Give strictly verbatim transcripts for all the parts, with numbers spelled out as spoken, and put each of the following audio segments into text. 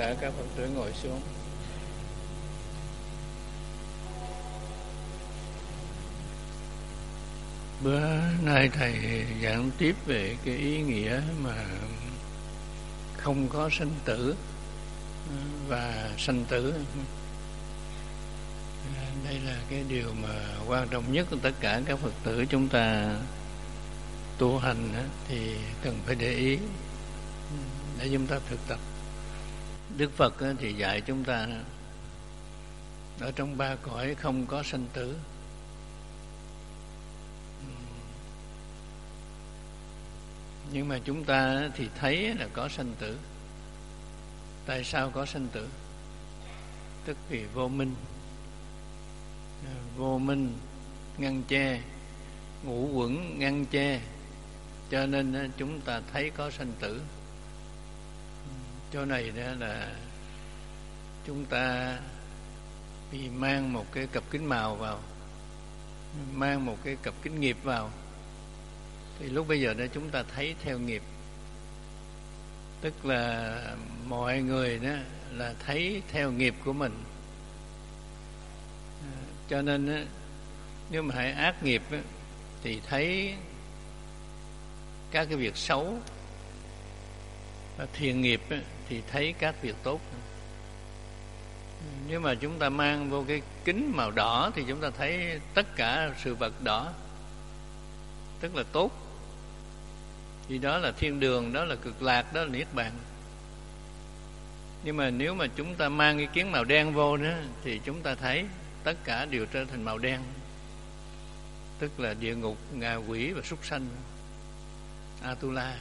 cả các Phật tử ngồi xuống. Bữa nay thầy giảng tiếp về cái ý nghĩa mà không có sanh tử và sanh tử. Đây là cái điều mà quan trọng nhất của tất cả các Phật tử chúng ta tu hành thì cần phải để ý để chúng ta thực tập. Đức Phật thì dạy chúng ta ở trong ba cõi không có sanh tử. Nhưng mà chúng ta thì thấy là có sanh tử. Tại sao có sanh tử? Tức vì vô minh. Vô minh ngăn che, ngũ uẩn ngăn che, cho nên chúng ta thấy có sanh tử. Chỗ này đó là chúng ta vì mang một cái cặp kính màu vào, mang một cái cặp kính nghiệp vào, thì lúc bây giờ đó chúng ta thấy theo nghiệp. Tức là mọi người đó là thấy theo nghiệp của mình. Cho nên nếu mà hãy ác nghiệp thì thấy các cái việc xấu, và thiện nghiệp thì thấy các việc tốt. Nếu mà chúng ta mang vô cái kính màu đỏ thì chúng ta thấy tất cả sự vật đỏ, tức là tốt. Thì đó là thiên đường, đó là cực lạc, đó là niết bàn. Nhưng mà nếu mà chúng ta mang cái kiến màu đen vô đó thì chúng ta thấy tất cả đều trở thành màu đen, tức là địa ngục, ngạ quỷ và súc sanh, Atula.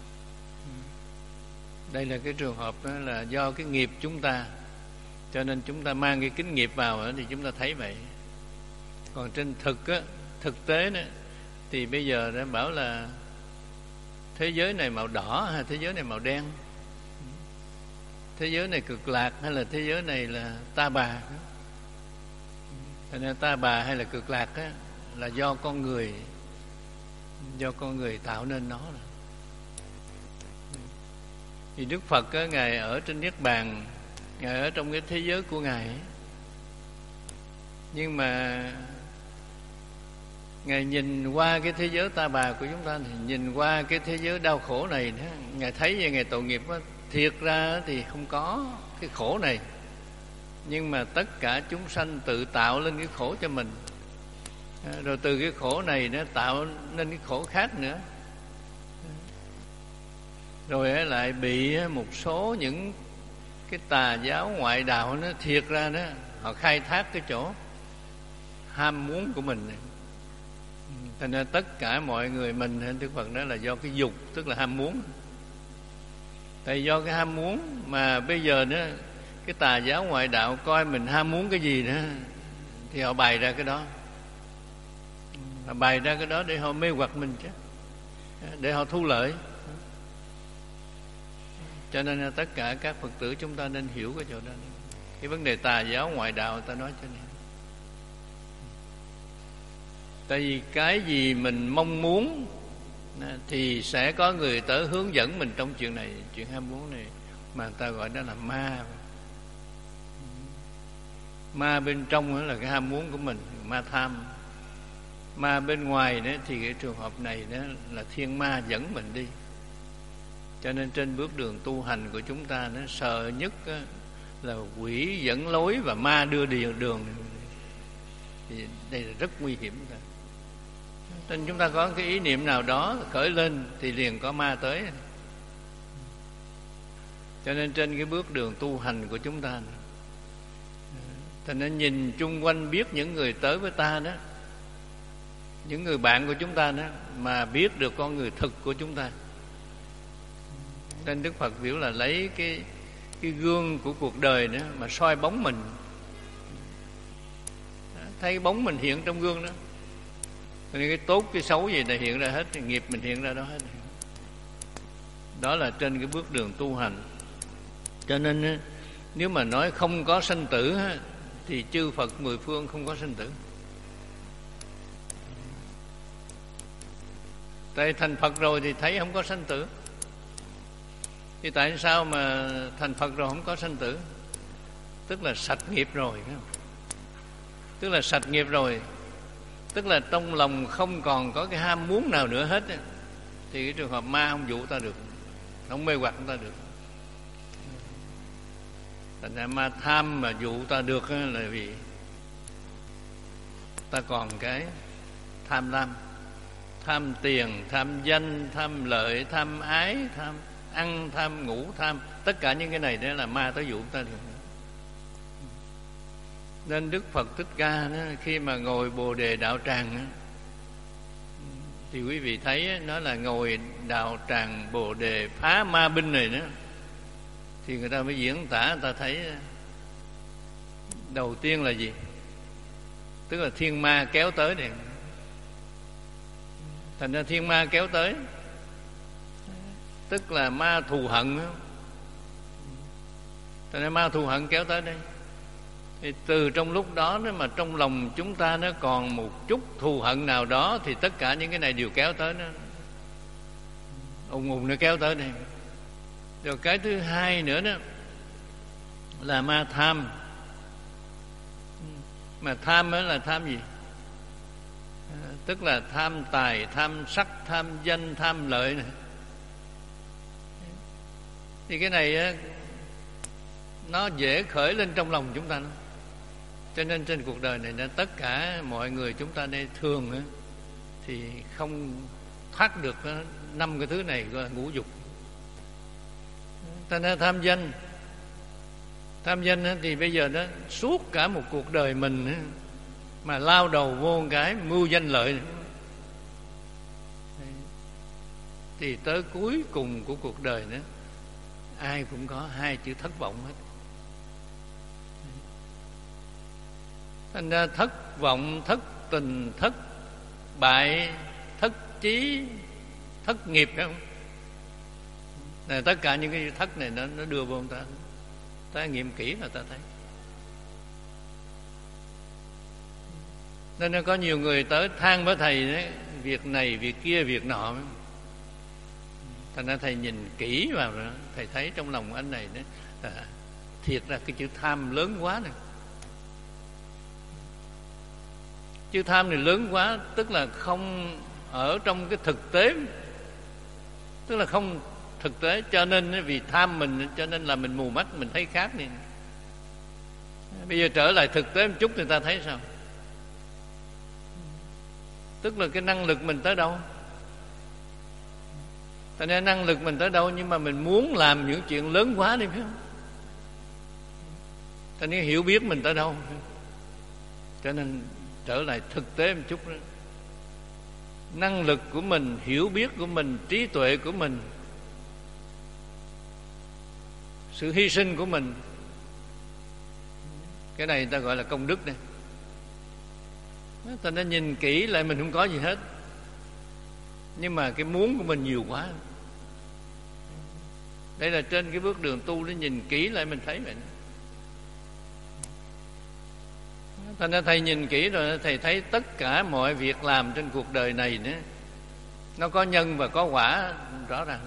Đây là cái trường hợp đó là do cái nghiệp chúng ta, cho nên chúng ta mang cái kính nghiệp vào đó, thì chúng ta thấy vậy. Còn trên thực á, thực tế đó, thì bây giờ đã bảo là thế giới này màu đỏ hay thế giới này màu đen, thế giới này cực lạc hay là thế giới này là ta bà. Thành ra ta bà hay là cực lạc á, là do con người, do con người tạo nên nó. Thì Đức Phật á, Ngài ở trên Niết Bàn, Ngài ở trong cái thế giới của Ngài ấy. Nhưng mà Ngài nhìn qua cái thế giới ta bà của chúng ta, thì nhìn qua cái thế giới đau khổ này đó, Ngài thấy về Ngài tội nghiệp đó, thiệt ra thì không có cái khổ này, nhưng mà tất cả chúng sanh tự tạo lên cái khổ cho mình, rồi từ cái khổ này nó tạo nên cái khổ khác nữa, rồi lại bị một số những cái tà giáo ngoại đạo nó thiệt ra đó, họ khai thác cái chỗ ham muốn của mình này. Thành ra tất cả mọi người mình, Đức Phật đó là do cái dục, tức là ham muốn. Tại do cái ham muốn mà bây giờ đó cái tà giáo ngoại đạo coi mình ham muốn cái gì nữa thì họ bày ra cái đó, họ bày ra cái đó để họ mê hoặc mình chứ, để họ thu lợi. Cho nên là tất cả các Phật tử chúng ta nên hiểu cái chỗ đó. Cái vấn đề tà giáo ngoại đạo ta nói cho nên, tại vì cái gì mình mong muốn thì sẽ có người tới hướng dẫn mình trong chuyện này, chuyện ham muốn này, mà người ta gọi đó là ma. Ma bên trong đó là cái ham muốn của mình, ma tham. Ma bên ngoài đó thì cái trường hợp này đó là thiên ma dẫn mình đi. Cho nên trên bước đường tu hành của chúng ta, nó sợ nhất là quỷ dẫn lối và ma đưa đường. Thì đây là rất nguy hiểm. Nên chúng ta có cái ý niệm nào đó khởi lên thì liền có ma tới. Cho nên trên cái bước đường tu hành của chúng ta, thì nó nhìn chung quanh biết những người tới với ta đó, những người bạn của chúng ta đó, mà biết được con người thực của chúng ta. Nên Đức Phật biểu là lấy cái cái gương của cuộc đời đó mà soi bóng mình, thấy bóng mình hiện trong gương đó. Nên cái tốt cái xấu gì là hiện ra hết, nghiệp mình hiện ra đó hết. Đó là trên cái bước đường tu hành. Cho nên nếu mà nói không có sanh tử thì chư Phật mười phương không có sanh tử. Tại thành Phật rồi thì thấy không có sanh tử. Thì tại sao mà thành Phật rồi không có sanh tử? Tức là sạch nghiệp rồi, phải không? Tức là sạch nghiệp rồi, tức là trong lòng không còn có cái ham muốn nào nữa hết. Thì cái trường hợp ma không dụ ta được, không mê hoặc ta được. Thành ra ma tham mà dụ ta được là vì ta còn cái tham lam, tham tiền, tham danh, tham lợi, tham ái, tham ăn, tham ngủ, tham tất cả những cái này đó là ma tới dụ ta được. Nên Đức Phật Thích Ca đó, khi mà ngồi Bồ Đề Đạo Tràng đó, thì quý vị thấy nó là ngồi đạo tràng Bồ Đề phá ma binh này đó, thì người ta mới diễn tả, người ta thấy đầu tiên là gì? Tức là thiên ma kéo tới này. Thành ra thiên ma kéo tới, tức là ma thù hận. Thành ra ma thù hận kéo tới đây. Thì từ trong lúc đó nếu mà trong lòng chúng ta nó còn một chút thù hận nào đó, thì tất cả những cái này đều kéo tới nó, ùng ùng nó kéo tới đây. Rồi cái thứ hai nữa đó là ma tham. Mà tham đó là tham gì? À, tức là tham tài, tham sắc, tham danh, tham lợi này. Thì cái này á, nó dễ khởi lên trong lòng chúng ta. Cho nên trên cuộc đời này tất cả mọi người chúng ta đây thường á, thì không thoát được năm cái thứ này, gọi là ngũ dục. Ta nên tham danh. Tham danh á, thì bây giờ đó suốt cả một cuộc đời mình á, mà lao đầu vô một cái mưu danh lợi này, thì tới cuối cùng của cuộc đời đó ai cũng có hai chữ thất vọng hết. Thành ra thất vọng, thất tình, thất bại, thất chí, thất nghiệp, phải không? Này, tất cả những cái thất này nó, nó đưa vô người ta, ta nghiệm kỹ là ta thấy. Nên nó có nhiều người tới than với thầy đấy, việc này, việc kia, việc nọ. Thành ra thầy nhìn kỹ vào rồi, thầy thấy trong lòng anh này đó, à, thiệt ra cái chữ tham lớn quá này. Chữ tham này lớn quá, tức là không ở trong cái thực tế, tức là không thực tế. Cho nên vì tham mình, cho nên là mình mù mắt, mình thấy khác này. Bây giờ trở lại thực tế một chút thì ta thấy sao? Tức là cái năng lực mình tới đâu? Thành ra năng lực mình tới đâu, nhưng mà mình muốn làm những chuyện lớn quá đi, phải không? Thành ra hiểu biết mình tới đâu. Cho nên trở lại thực tế một chút đó. Năng lực của mình, hiểu biết của mình, trí tuệ của mình, sự hy sinh của mình, cái này người ta gọi là công đức này. Ta đã nhìn kỹ lại mình không có gì hết, nhưng mà cái muốn của mình nhiều quá. Đây là trên cái bước đường tu, để nhìn kỹ lại mình thấy vậy. Thành ra thầy nhìn kỹ rồi, thầy thấy tất cả mọi việc làm trên cuộc đời này nữa, nó có nhân và có quả rõ ràng.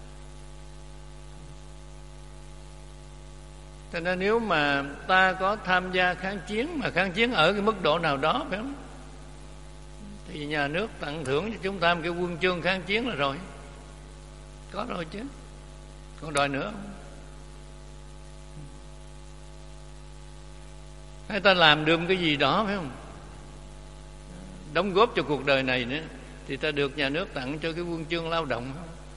Cho nên nếu mà ta có tham gia kháng chiến, mà kháng chiến ở cái mức độ nào đó, phải không? Thì nhà nước tặng thưởng cho chúng ta một cái huân chương kháng chiến là rồi. Có rồi chứ, còn đòi nữa không? Hay ta làm được cái gì đó, phải không? Đóng góp cho cuộc đời này nữa, thì ta được nhà nước tặng cho cái huân chương lao động.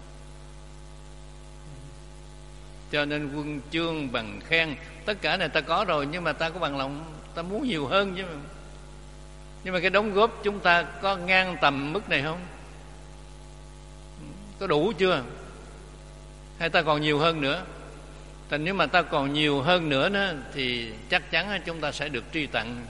Cho nên huân chương, bằng khen, tất cả này ta có rồi, nhưng mà ta có bằng lòng, ta muốn nhiều hơn chứ. Nhưng mà cái đóng góp chúng ta có ngang tầm mức này không? Có đủ chưa? Hay ta còn nhiều hơn nữa? Thành nếu mà ta còn nhiều hơn nữa đó, thì chắc chắn chúng ta sẽ được truy tặng.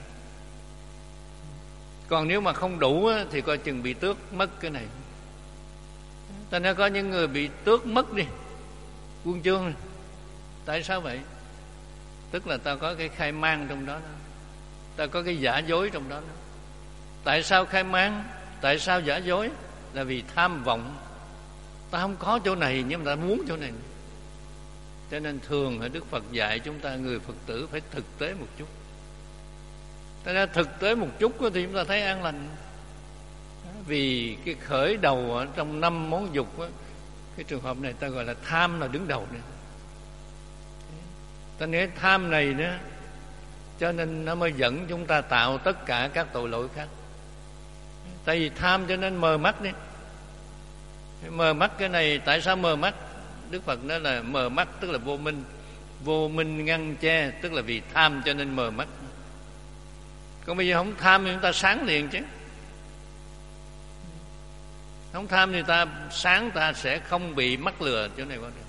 Còn nếu mà không đủ thì coi chừng bị tước mất cái này. Thành ra có những người bị tước mất đi huân chương này. Tại sao vậy? Tức là ta có cái khai mang trong đó, ta có cái giả dối trong đó. Tại sao khai mang? Tại sao giả dối? Là vì tham vọng. Ta không có chỗ này, nhưng mà ta muốn chỗ này. Cho nên thường Đức Phật dạy chúng ta người Phật tử phải thực tế một chút. Thế ra thực tế một chút thì chúng ta thấy an lành. Vì cái khởi đầu ở trong năm món dục đó, cái trường hợp này ta gọi là tham là đứng đầu này. Ta nói tham này đó, cho nên nó mới dẫn chúng ta tạo tất cả các tội lỗi khác. Tại vì tham cho nên mờ mắt đi. Mờ mắt cái này, tại sao mờ mắt? Đức Phật nói là mờ mắt tức là vô minh. Vô minh ngăn che, tức là vì tham cho nên mờ mắt. Còn bây giờ không tham thì chúng ta sáng liền chứ. Không tham thì ta sáng, ta sẽ không bị mắc lừa. Chỗ này quan trọng.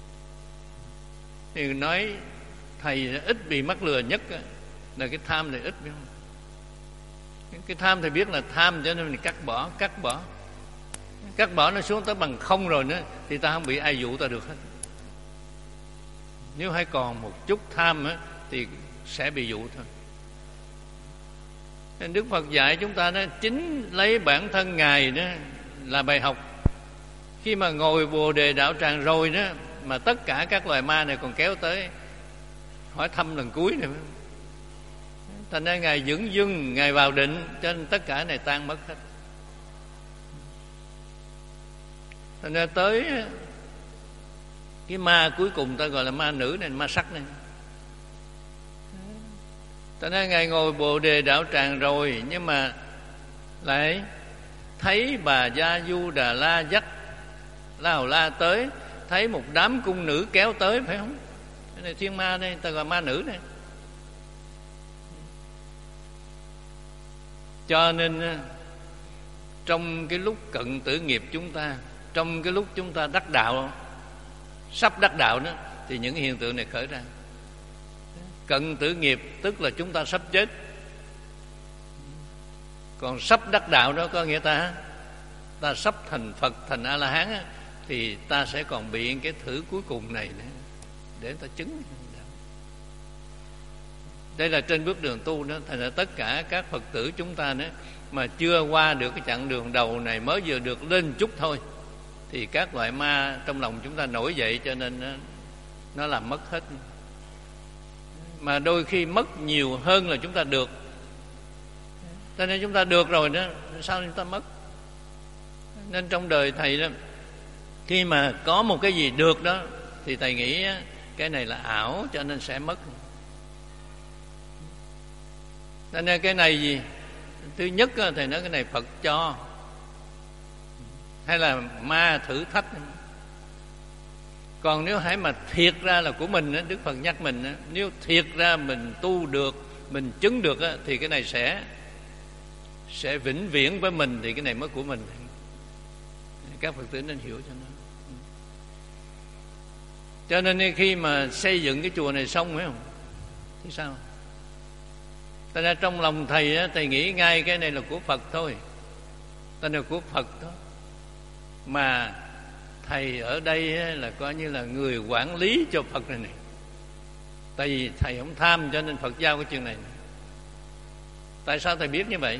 Thì nói thầy ít bị mắc lừa nhất là cái tham này ít, biết không? Cái tham thầy biết là tham, cho nên mình cắt bỏ, cắt bỏ. Cắt bỏ nó xuống tới bằng không rồi nữa thì ta không bị ai dụ ta được hết. Nếu hay còn một chút tham á, thì sẽ bị dụ thôi. Nên Đức Phật dạy chúng ta đó, chính lấy bản thân Ngài đó là bài học. Khi mà ngồi Bồ Đề Đạo Tràng rồi đó, mà tất cả các loài ma này còn kéo tới hỏi thăm lần cuối này. Thành ra Ngài dưỡng dưng, Ngài vào định, cho nên tất cả này tan mất hết. Thành ra tới cái ma cuối cùng ta gọi là ma nữ này, ma sắc này. Thành ra Ngài ngồi Bồ Đề Đạo Tràng rồi, nhưng mà lại thấy bà Gia Du Đà La dắt La Hầu La tới, thấy một đám cung nữ kéo tới, phải không? Cái này thiên ma đây, ta gọi ma nữ này. Cho nên trong cái lúc cận tử nghiệp chúng ta, trong cái lúc chúng ta đắc đạo, sắp đắc đạo đó, thì những hiện tượng này khởi ra. Cận tử nghiệp tức là chúng ta sắp chết. Còn sắp đắc đạo đó có nghĩa ta ta sắp thành Phật, thành A-la-hán á, thì ta sẽ còn bị cái thử cuối cùng này nữa, để ta chứng. Đây là trên bước đường tu đó. Thành ra tất cả các Phật tử chúng ta đó mà chưa qua được cái chặng đường đầu này, mới vừa được lên chút thôi, thì các loại ma trong lòng chúng ta nổi dậy, cho nên nó, nó làm mất hết. Mà đôi khi mất nhiều hơn là chúng ta được. Cho nên chúng ta được rồi đó, sao chúng ta mất? Nên trong đời thầy đó, khi mà có một cái gì được đó, thì thầy nghĩ cái này là ảo, cho nên sẽ mất. Cho nên cái này gì? Thứ nhất thầy nói cái này Phật cho, hay là ma thử thách. Còn nếu hãy mà thiệt ra là của mình, Đức Phật nhắc mình, nếu thiệt ra mình tu được, mình chứng được, thì cái này sẽ sẽ vĩnh viễn với mình, thì cái này mới của mình. Các Phật tử nên hiểu cho nó. Cho nên khi mà xây dựng cái chùa này xong, phải không, thì sao? Tại ra trong lòng thầy, thầy nghĩ ngay cái này là của Phật thôi, tên là của Phật đó. Mà thầy ở đây là coi như là người quản lý cho Phật này này. Tại vì thầy không tham, cho nên Phật giao cái chuyện này. Tại sao thầy biết như vậy?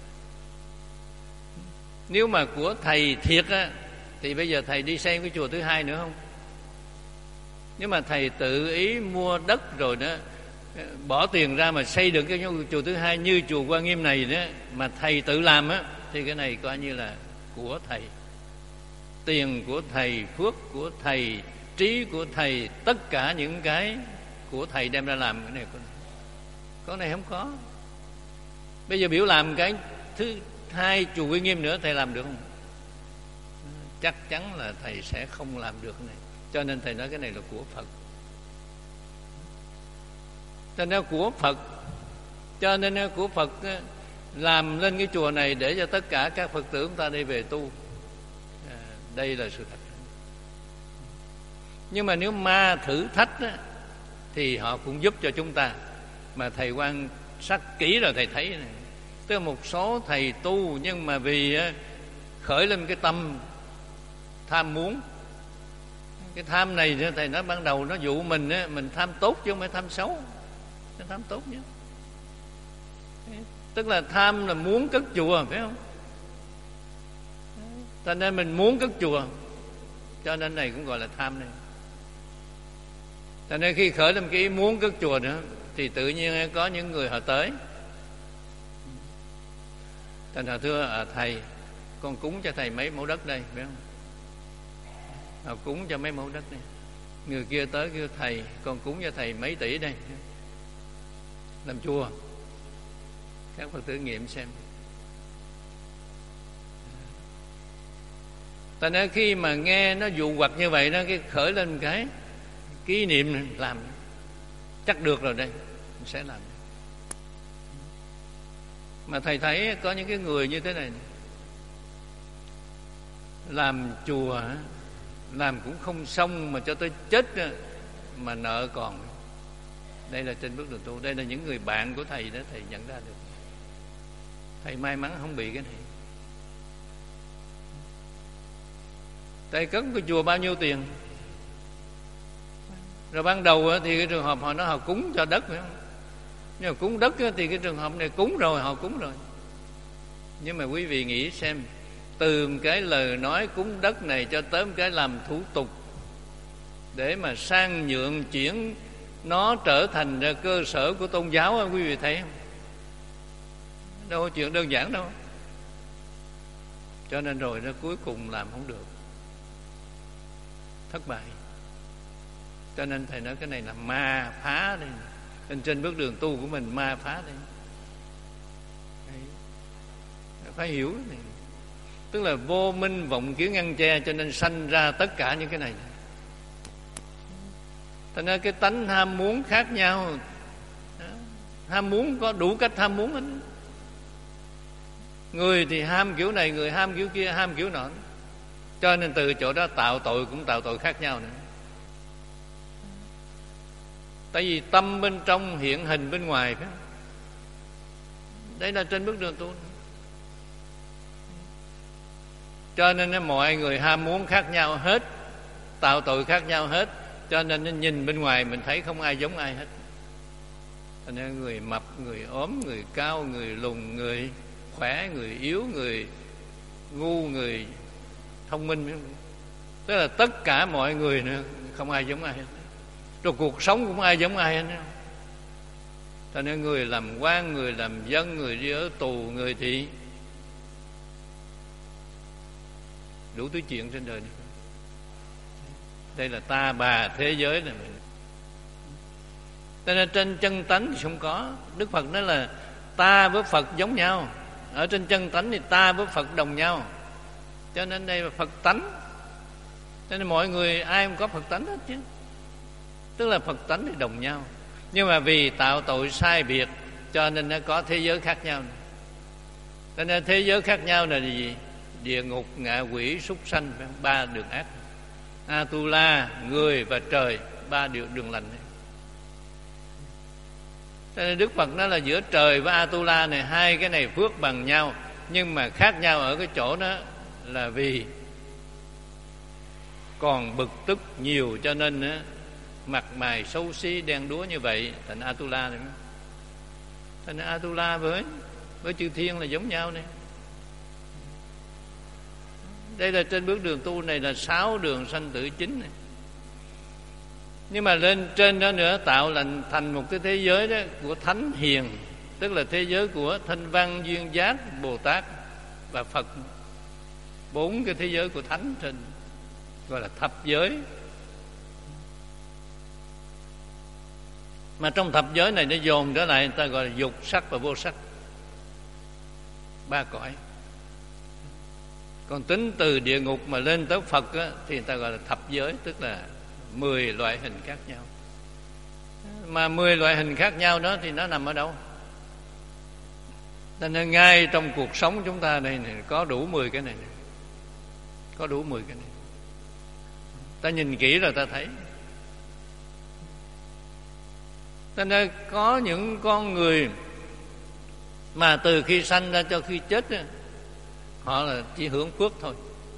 Nếu mà của thầy thiệt á, thì bây giờ thầy đi xây cái chùa thứ hai nữa không? Nếu mà thầy tự ý mua đất rồi đó, bỏ tiền ra mà xây được cái chùa thứ hai như chùa Quan Nghiêm này đó, mà thầy tự làm á, thì cái này coi như là của thầy. Tiền của thầy, phước của thầy, trí của thầy, tất cả những cái của thầy đem ra làm cái này. Cái này không có. Bây giờ biểu làm cái thứ hai chùa Uy Nghiêm nữa, thầy làm được không? Chắc chắn là thầy sẽ không làm được cái này. Cho nên thầy nói cái này là của Phật. Cho nên của Phật, cho nên của Phật làm lên cái chùa này để cho tất cả các Phật tử chúng ta đi về tu. À, đây là sự thật. Nhưng mà nếu ma thử thách á, thì họ cũng giúp cho chúng ta. Mà thầy quan sát kỹ rồi thầy thấy này, tức là một số thầy tu, nhưng mà vì khởi lên cái tâm tham muốn. Cái tham này thầy nói ban đầu nó dụ mình, mình tham tốt chứ không phải tham xấu. Nó tham tốt nhé. Tức là tham là muốn cất chùa, phải không? Cho nên mình muốn cất chùa, cho nên này cũng gọi là tham này. Cho nên khi khởi lên cái ý muốn cất chùa nữa thì tự nhiên có những người họ tới. Thành họ thưa à, thầy, con cúng cho thầy mấy mẫu đất đây, phải không? Họ cúng cho mấy mẫu đất này. Người kia tới kêu thầy, con cúng cho thầy mấy tỷ đây, làm chùa. Các Phật tử nghiệm xem. Tại nên khi mà nghe nó dụ hoặc như vậy đó, cái khởi lên cái kỷ niệm làm chắc được rồi đây, mình sẽ làm. Mà thầy thấy có những cái người như thế này, làm chùa làm cũng không xong mà cho tới chết mà nợ còn. Đây là trên bước đường tu. Đây là những người bạn của thầy đó, thầy nhận ra được. Thầy may mắn không bị cái này. Thầy cất cái chùa bao nhiêu tiền, rồi ban đầu thì cái trường hợp họ nói họ cúng cho đất, phải không? Nhưng mà cúng đất thì cái trường hợp này cúng rồi, họ cúng rồi. Nhưng mà quý vị nghĩ xem, từ cái lời nói cúng đất này cho tới cái làm thủ tục để mà sang nhượng chuyển nó trở thành ra cơ sở của tôn giáo, quý vị thấy không? Đâu có chuyện đơn giản đâu. Cho nên rồi nó cuối cùng làm không được, thất bại. Cho nên thầy nói cái này là ma phá đây. Nên trên bước đường tu của mình ma phá đây. Đấy. Phải hiểu cái này. Tức là vô minh vọng kiến ngăn che, cho nên sanh ra tất cả những cái này. Thành ra cái tánh ham muốn khác nhau. Ham muốn có đủ cách ham muốn hết. Người thì ham kiểu này, người ham kiểu kia, ham kiểu nọ. Cho nên từ chỗ đó tạo tội cũng tạo tội khác nhau nữa. Tại vì tâm bên trong hiện hình bên ngoài, phải không? Đấy là trên bước đường tu. Cho nên mọi người ham muốn khác nhau hết, tạo tội khác nhau hết. Cho nên nó nhìn bên ngoài mình thấy không ai giống ai hết. Cho nên người mập, người ốm, người cao, người lùn, người khỏe, người yếu, người ngu, người thông minh. Tức là tất cả mọi người nữa, không ai giống ai hết. Rồi cuộc sống cũng ai giống ai hết. Cho nên người làm quan, người làm dân, người đi ở tù, người thì đủ thứ chuyện trên đời này. Đây là ta bà thế giới này mình. Cho nên trên chân tánh thì không có. Đức Phật nói là ta với Phật giống nhau. Ở trên chân tánh thì ta với Phật đồng nhau. Cho nên đây là Phật tánh. Cho nên mọi người ai cũng có Phật tánh hết chứ. Tức là Phật tánh thì đồng nhau. Nhưng mà vì tạo tội sai biệt, cho nên nó có thế giới khác nhau. Cho nên thế giới khác nhau là gì? Địa ngục, ngạ quỷ, súc sanh, ba đường ác. Atula, người và trời, ba điều đường lành. Cho nên Đức Phật nói là giữa trời và Atula này, hai cái này phước bằng nhau, nhưng mà khác nhau ở cái chỗ đó là vì còn bực tức nhiều, cho nên á, mặt mày xấu xí đen đúa như vậy thành Atula này. Thành Atula với với chư thiên là giống nhau này. Đây là trên bước đường tu này là sáu đường sanh tử chính này. Nhưng mà lên trên đó nữa tạo thành thành một cái thế giới đó của thánh hiền, tức là thế giới của Thanh Văn, Duyên Giác, Bồ Tát và Phật. Bốn cái thế giới của thánh trên gọi là thập giới. Mà trong thập giới này nó dồn trở lại, người ta gọi là dục, sắc và vô sắc, ba cõi. Còn tính từ địa ngục mà lên tới Phật á, thì người ta gọi là thập giới, tức là mười loại hình khác nhau. Mà mười loại hình khác nhau đó thì nó nằm ở đâu? Nên ngay trong cuộc sống chúng ta đây này, có đủ mười cái này, này. Có đủ mười cái này. Ta nhìn kỹ rồi ta thấy. Cho nên có những con người mà từ khi sanh ra cho khi chết á, họ là chỉ hưởng phước thôi.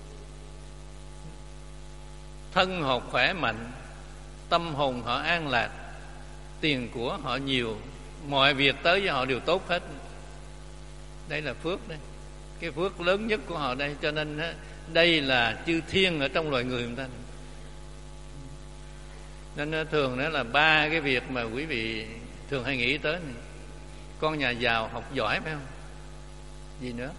Thân họ khỏe mạnh, tâm hồn họ an lạc, tiền của họ nhiều, mọi việc tới với họ đều tốt hết. Đây là phước đấy. Cái phước lớn nhất của họ đây. Cho nên đây là chư thiên ở trong loài người người ta. Nên thường đó là ba cái việc mà quý vị thường hay nghĩ tới này. Con nhà giàu học giỏi phải không? Gì nữa?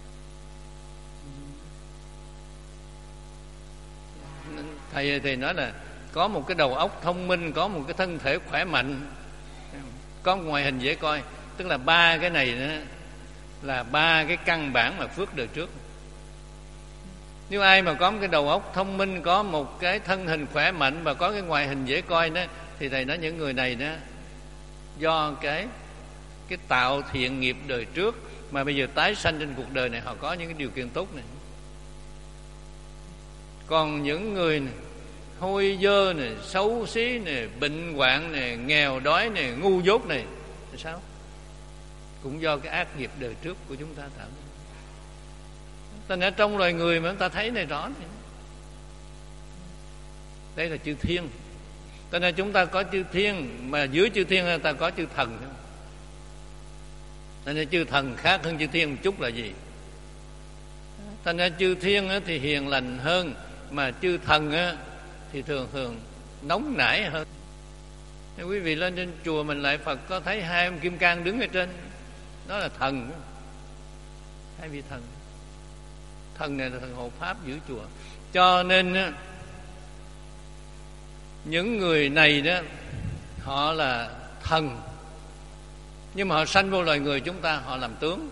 Thầy thầy nói là có một cái đầu óc thông minh, có một cái thân thể khỏe mạnh, có một ngoại hình dễ coi. Tức là ba cái này đó là ba cái căn bản mà phước đời trước. Nếu ai mà có một cái đầu óc thông minh, có một cái thân hình khỏe mạnh và có cái ngoại hình dễ coi đó, thì thầy nói những người này đó do cái cái tạo thiện nghiệp đời trước mà bây giờ tái sanh trên cuộc đời này, họ có những cái điều kiện tốt này. Còn những người này, hôi dơ này, xấu xí này, bệnh hoạn này, nghèo đói này, ngu dốt này, thì sao? Cũng do cái ác nghiệp đời trước của chúng ta tạo. Thành ra trong loài người mà chúng ta thấy này rõ này. Đây là chư thiên. Thành ra chúng ta có chư thiên, mà dưới chư thiên chúng ta có chư thần. Thành ra chư thần khác hơn chư thiên một chút là gì? Thành ra chư thiên thì hiền lành hơn, mà chư thần thì thường thường nóng nảy hơn. Nếu quý vị lên trên chùa mình lại Phật có thấy hai ông kim cang đứng ở trên, đó là thần, hai vị thần. Thần này là thần hộ pháp giữ chùa. Cho nên những người này đó, họ là thần, nhưng mà họ sanh vô loài người chúng ta, họ làm tướng.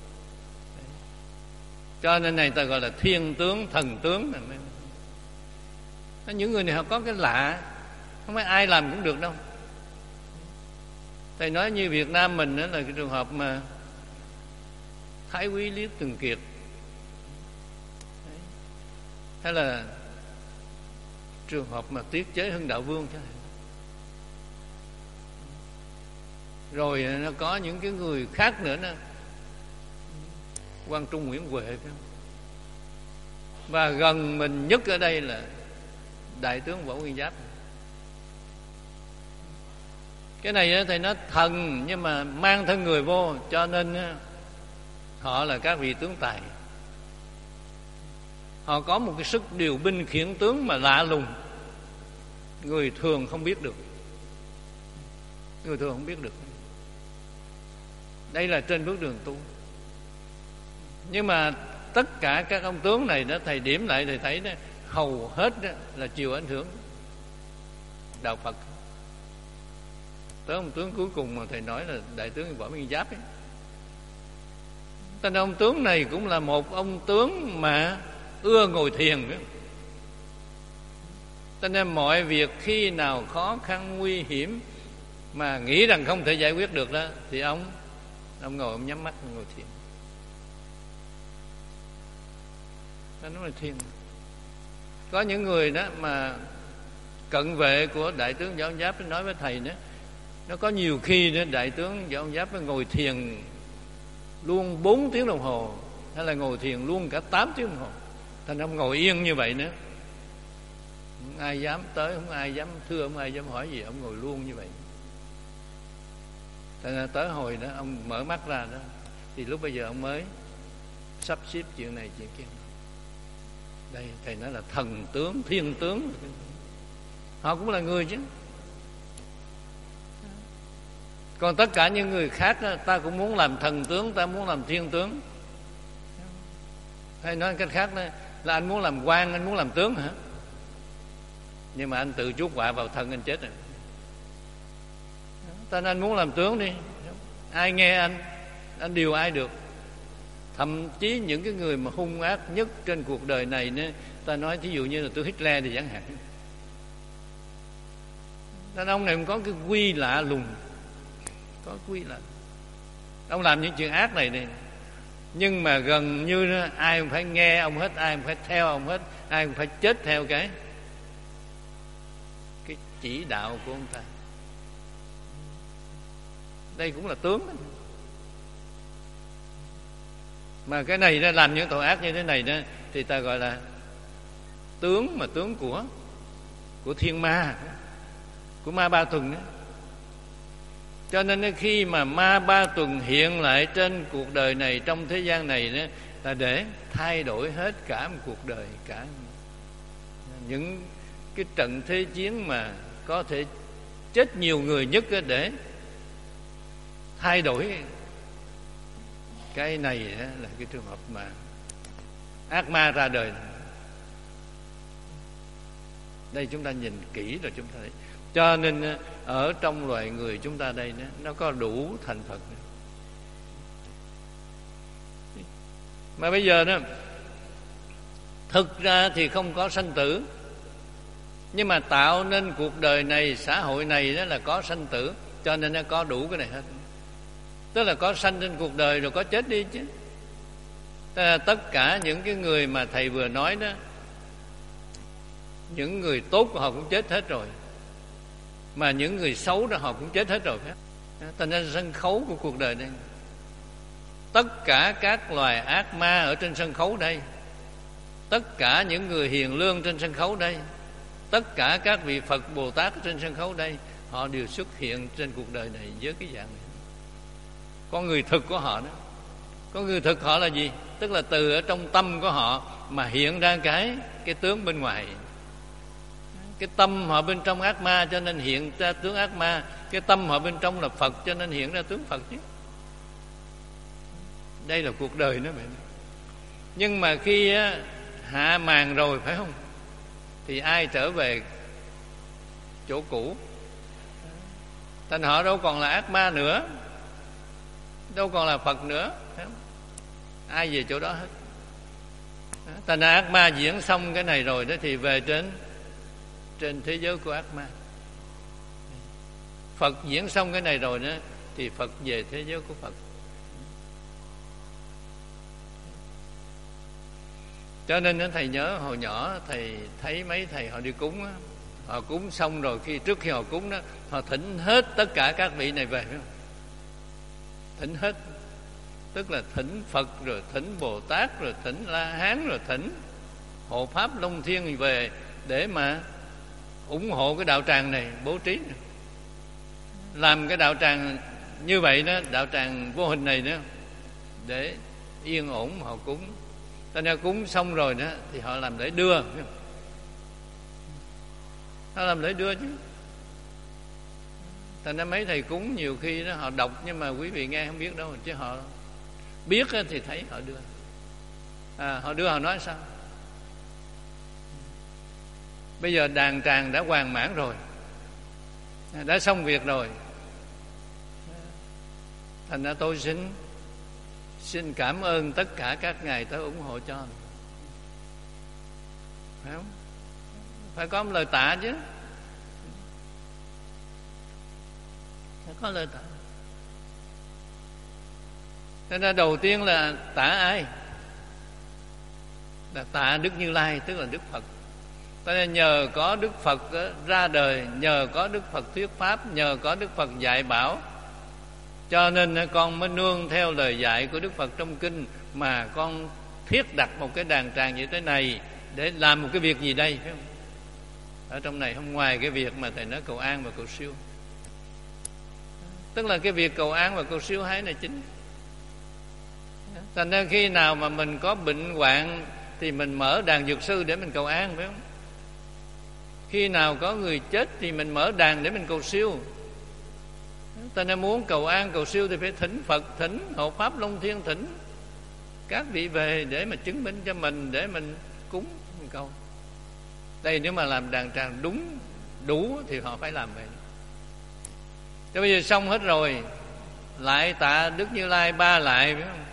Cho nên này ta gọi là thiên tướng, thần tướng. Những người này họ có cái lạ, không phải ai làm cũng được đâu. Thầy nói như Việt Nam mình đó là cái trường hợp mà Thái Quý Lý Tường Kiệt, hay là trường hợp mà Tiết Chế Hưng Đạo Vương chứ. Rồi nó có những cái người khác nữa đó, Quang Trung Nguyễn Huệ. Và gần mình nhất ở đây là Đại tướng Võ Nguyên Giáp. Cái này thầy nói thần nhưng mà mang thân người vô, cho nên họ là các vị tướng tài. Họ có một cái sức điều binh khiển tướng mà lạ lùng, người thường không biết được. Người thường không biết được. Đây là trên bước đường tu. Nhưng mà tất cả các ông tướng này đó, thầy điểm lại thầy thấy đó, hầu hết đó là chịu ảnh hưởng đạo Phật. Tới ông tướng cuối cùng mà thầy nói là Đại tướng Võ Nguyên Giáp ấy. Tên ông tướng này cũng là một ông tướng mà ưa ngồi thiền nữa. Cho nên mọi việc khi nào khó khăn nguy hiểm mà nghĩ rằng không thể giải quyết được đó, thì ông ông ngồi, ông nhắm mắt ngồi thiền. Nó là thiền. Có những người đó mà cận vệ của Đại tướng Võ Nguyên Giáp nói với thầy đó, nó có nhiều khi đó Đại tướng Võ Nguyên Giáp ngồi thiền luôn bốn tiếng đồng hồ, hay là ngồi thiền luôn cả tám tiếng đồng hồ. Thành ông ngồi yên như vậy nữa, không ai dám tới, không ai dám thưa, không ai dám hỏi gì, ông ngồi luôn như vậy. Thành ra tới hồi đó ông mở mắt ra đó, thì lúc bây giờ ông mới sắp xếp chuyện này chuyện kia. Đây thầy nói là thần tướng, thiên tướng. Họ cũng là người chứ. Còn tất cả những người khác đó, ta cũng muốn làm thần tướng, ta muốn làm thiên tướng. Hay nói cách khác đó, là anh muốn làm quan, anh muốn làm tướng hả? Nhưng mà anh tự chuốc họa vào thân anh chết rồi. Ta nên anh muốn làm tướng đi, ai nghe anh, anh điều ai được. Thậm chí những cái người mà hung ác nhất trên cuộc đời này nữa, ta nói thí dụ như là tôi Hitler thì chẳng hạn. Đàn ông này cũng có cái quy lạ lùng, có quy lạ. Ông làm những chuyện ác này này, nhưng mà gần như đó, ai cũng phải nghe ông hết, ai cũng phải theo ông hết, ai cũng phải chết theo cái cái chỉ đạo của ông ta. Đây cũng là tướng đó. Mà cái này nó làm những tội ác như thế này đó, thì ta gọi là tướng, mà tướng của của thiên ma, của ma Ba Tuần đó. Cho nên khi mà ma Ba Tuần hiện lại trên cuộc đời này, trong thế gian này đó, là để thay đổi hết cả một cuộc đời, cả những cái trận thế chiến mà có thể chết nhiều người nhất để thay đổi cái này. Là cái trường hợp mà ác ma ra đời. Đây chúng ta nhìn kỹ rồi chúng ta thấy. Cho nên ở trong loài người chúng ta đây nó có đủ thành phần. Mà bây giờ đó, thực ra thì không có sanh tử, nhưng mà tạo nên cuộc đời này, xã hội này đó là có sanh tử, cho nên nó có đủ cái này hết. Tức là có sanh trên cuộc đời rồi có chết đi chứ. Tức là tất cả những cái người mà thầy vừa nói đó, những người tốt của họ cũng chết hết rồi, mà những người xấu đó họ cũng chết hết rồi. Cho nên sân khấu của cuộc đời đây, tất cả các loài ác ma ở trên sân khấu đây, tất cả những người hiền lương trên sân khấu đây, tất cả các vị Phật Bồ Tát trên sân khấu đây, họ đều xuất hiện trên cuộc đời này với cái dạng này. Con người thực của họ đó, con người thực họ là gì? Tức là từ ở trong tâm của họ mà hiện ra cái cái tướng bên ngoài. Cái tâm họ bên trong ác ma cho nên hiện ra tướng ác ma, cái tâm họ bên trong là Phật cho nên hiện ra tướng Phật chứ. Đây là cuộc đời đó vậy. Nhưng mà khi hạ màn rồi phải không, thì ai trở về chỗ cũ. Thành họ đâu còn là ác ma nữa, đâu còn là Phật nữa, phải không? Ai về chỗ đó hết. Thành ra ác ma diễn xong cái này rồi đó thì về trên trên thế giới của ác ma. Phật diễn xong cái này rồi đó thì Phật về thế giới của Phật. Cho nên thầy nhớ hồi nhỏ thầy thấy mấy thầy họ đi cúng á, họ cúng xong rồi khi trước khi họ cúng đó, họ thỉnh hết tất cả các vị này về, thỉnh hết, tức là thỉnh Phật rồi thỉnh Bồ Tát rồi thỉnh La Hán rồi thỉnh Hộ Pháp Long Thiên về để mà ủng hộ cái đạo tràng này, bố trí này. Làm cái đạo tràng như vậy đó, đạo tràng vô hình này đó, để yên ổn họ cúng. Cho nên cúng xong rồi đó thì họ làm lễ đưa, họ làm lễ đưa chứ. Thành ra mấy thầy cúng nhiều khi đó họ đọc nhưng mà quý vị nghe không biết đâu, chứ họ biết thì thấy họ đưa. À, họ đưa họ nói sao? Bây giờ đàn tràng đã hoàn mãn rồi, đã xong việc rồi, thành ra tôi xin xin cảm ơn tất cả các ngài tới ủng hộ cho, phải không? Phải có một lời tạ chứ, phải có lời tạ. Thế ra đầu tiên là tạ ai? Là tạ Đức Như Lai, tức là Đức Phật. Cho nên nhờ có Đức Phật ra đời, nhờ có Đức Phật thuyết pháp, nhờ có Đức Phật dạy bảo, cho nên con mới nương theo lời dạy của Đức Phật trong kinh mà con thiết đặt một cái đàn tràng như thế này để làm một cái việc gì đây, phải không? Ở trong này không ngoài cái việc mà thầy nói cầu an và cầu siêu, tức là cái việc cầu an và cầu siêu hai này chính. Thành ra khi nào mà mình có bệnh hoạn thì mình mở đàn dược sư để mình cầu an, phải không? Khi nào có người chết thì mình mở đàn để mình cầu siêu. Ta nên muốn cầu an cầu siêu thì phải thỉnh Phật, thỉnh Hộ Pháp Long Thiên, thỉnh các vị về để mà chứng minh cho mình, để mình cúng mình cầu. Đây nếu mà làm đàn tràng đúng đủ thì họ phải làm vậy. Cho bây giờ xong hết rồi, lại tạ Đức Như Lai ba lại, phải không?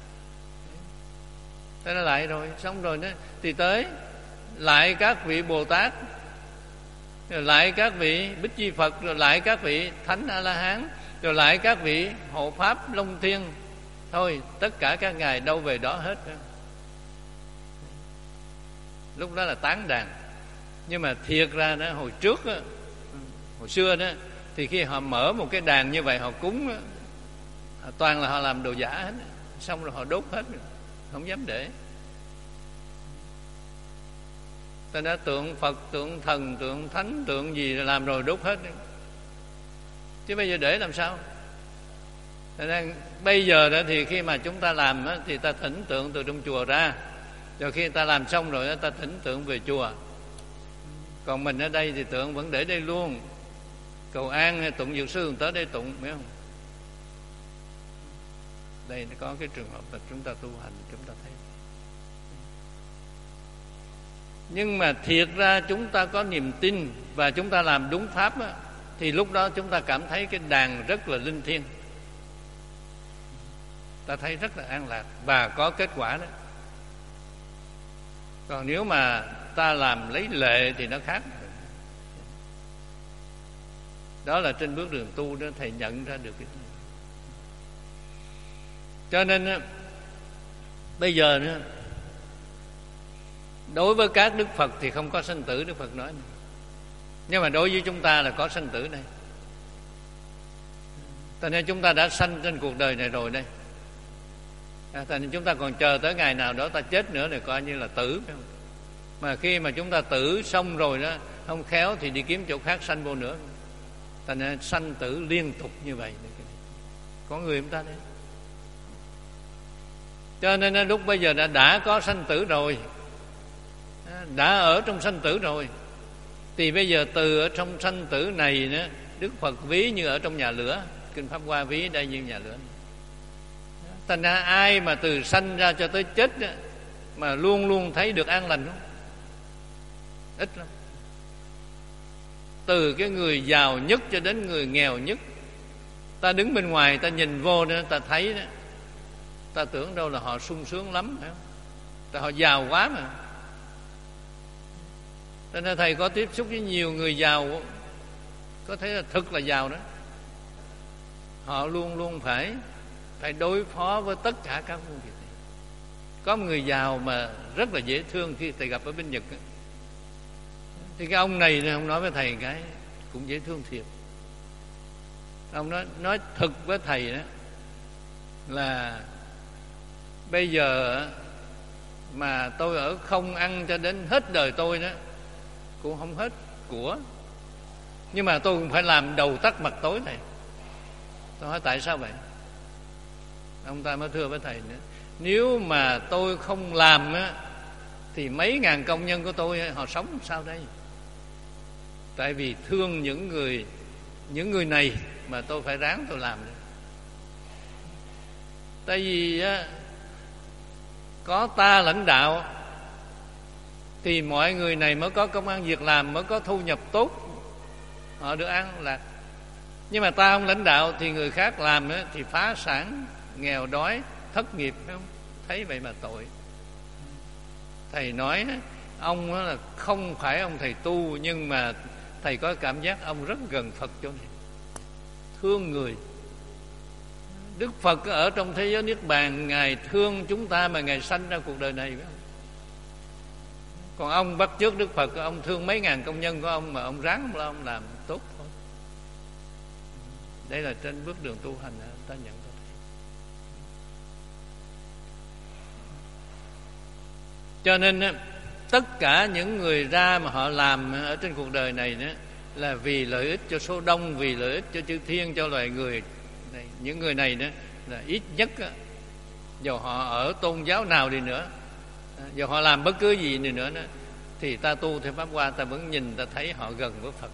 Thế nó lại rồi, xong rồi đó thì tới lại các vị Bồ Tát, rồi lại các vị Bích Chi Phật, rồi lại các vị Thánh A La Hán, rồi lại các vị Hộ Pháp Long Thiên. Thôi tất cả các ngài đâu về đó hết. Lúc đó là tán đàn. Nhưng mà thiệt ra đó, hồi trước đó, hồi xưa đó, thì khi họ mở một cái đàn như vậy họ cúng đó, toàn là họ làm đồ giả hết, xong rồi họ đốt hết, không dám để. Ta đã tượng Phật, tượng thần, tượng thánh, tượng gì làm rồi đốt hết. Chứ bây giờ để làm sao? Nên bây giờ đó thì khi mà chúng ta làm đó, thì ta thỉnh tượng từ trong chùa ra, rồi khi ta làm xong rồi ta thỉnh tượng về chùa. Còn mình ở đây thì tượng vẫn để đây luôn. Cầu an hay tụng dược sư tới đây tụng, biết không? Đây nó có cái trường hợp là chúng ta tu hành, chúng ta thấy. Nhưng mà thiệt ra chúng ta có niềm tin và chúng ta làm đúng pháp á, thì lúc đó chúng ta cảm thấy cái đàn rất là linh thiêng, ta thấy rất là an lạc và có kết quả đó. Còn nếu mà ta làm lấy lệ thì nó khác. Đó là trên bước đường tu đó thầy nhận ra được cái này. Cho nên á, bây giờ nữa, đối với các Đức Phật thì không có sanh tử, Đức Phật nói này. Nhưng mà đối với chúng ta là có sanh tử đây. Cho nên chúng ta đã sanh trên cuộc đời này rồi đây. Cho nên chúng ta còn chờ tới ngày nào đó ta chết nữa thì coi như là tử. Mà khi mà chúng ta tử xong rồi đó, không khéo thì đi kiếm chỗ khác sanh vô nữa. Cho nên sanh tử liên tục như vậy. Có người chúng ta đấy. Cho nên lúc bây giờ đã, đã có sanh tử rồi, đã ở trong sanh tử rồi, thì bây giờ từ ở trong sanh tử này nữa, Đức Phật ví như ở trong nhà lửa. Kinh Pháp Hoa ví đây như nhà lửa. Thành ra ai mà từ sanh ra cho tới chết đó, mà luôn luôn thấy được an lành không? Ít lắm. Từ cái người giàu nhất cho đến người nghèo nhất, ta đứng bên ngoài ta nhìn vô đó, ta thấy đó, ta tưởng đâu là họ sung sướng lắm, phải không? Tại họ giàu quá mà. Cho nên thầy có tiếp xúc với nhiều người giàu, có thể là thực là giàu đó. Họ luôn luôn phải phải đối phó với tất cả các công việc này. Có một người giàu mà rất là dễ thương khi thầy gặp ở bên Nhật đó. Thì cái ông này ông nói với thầy cái cũng dễ thương thiệt. Ông nói nói thực với thầy đó là bây giờ mà tôi ở không ăn cho đến hết đời tôi đó cũng không hết của, nhưng mà tôi cũng phải làm đầu tắt mặt tối này. Tôi hỏi tại sao vậy? Ông ta mới thưa với thầy nữa, nếu mà tôi không làm á, thì mấy ngàn công nhân của tôi họ sống sao đây? Tại vì thương những người những người này mà tôi phải ráng tôi làm. Tại vì á, có ta lãnh đạo thì mọi người này mới có công ăn việc làm, mới có thu nhập tốt, họ được an lạc. Nhưng mà ta không lãnh đạo thì người khác làm á, thì phá sản, nghèo đói, thất nghiệp, phải không? Thấy vậy mà tội. Thầy nói ông là không phải ông thầy tu, nhưng mà thầy có cảm giác ông rất gần Phật chỗ này, thương người. Đức Phật ở trong thế giới Niết Bàn, Ngài thương chúng ta mà Ngài sanh ra cuộc đời này, phải không? Còn ông bắt chước Đức Phật, ông thương mấy ngàn công nhân của ông mà ông ráng lo ông làm tốt thôi. Đây là trên bước đường tu hành ta nhận ra. Cho nên tất cả những người ra mà họ làm ở trên cuộc đời này nữa là vì lợi ích cho số đông, vì lợi ích cho chư thiên, cho loài người. Những người này đó là ít nhất, dù họ ở tôn giáo nào đi nữa, dù họ làm bất cứ gì đi nữa đó, thì ta tu theo Pháp Hoa ta vẫn nhìn ta thấy họ gần với Phật.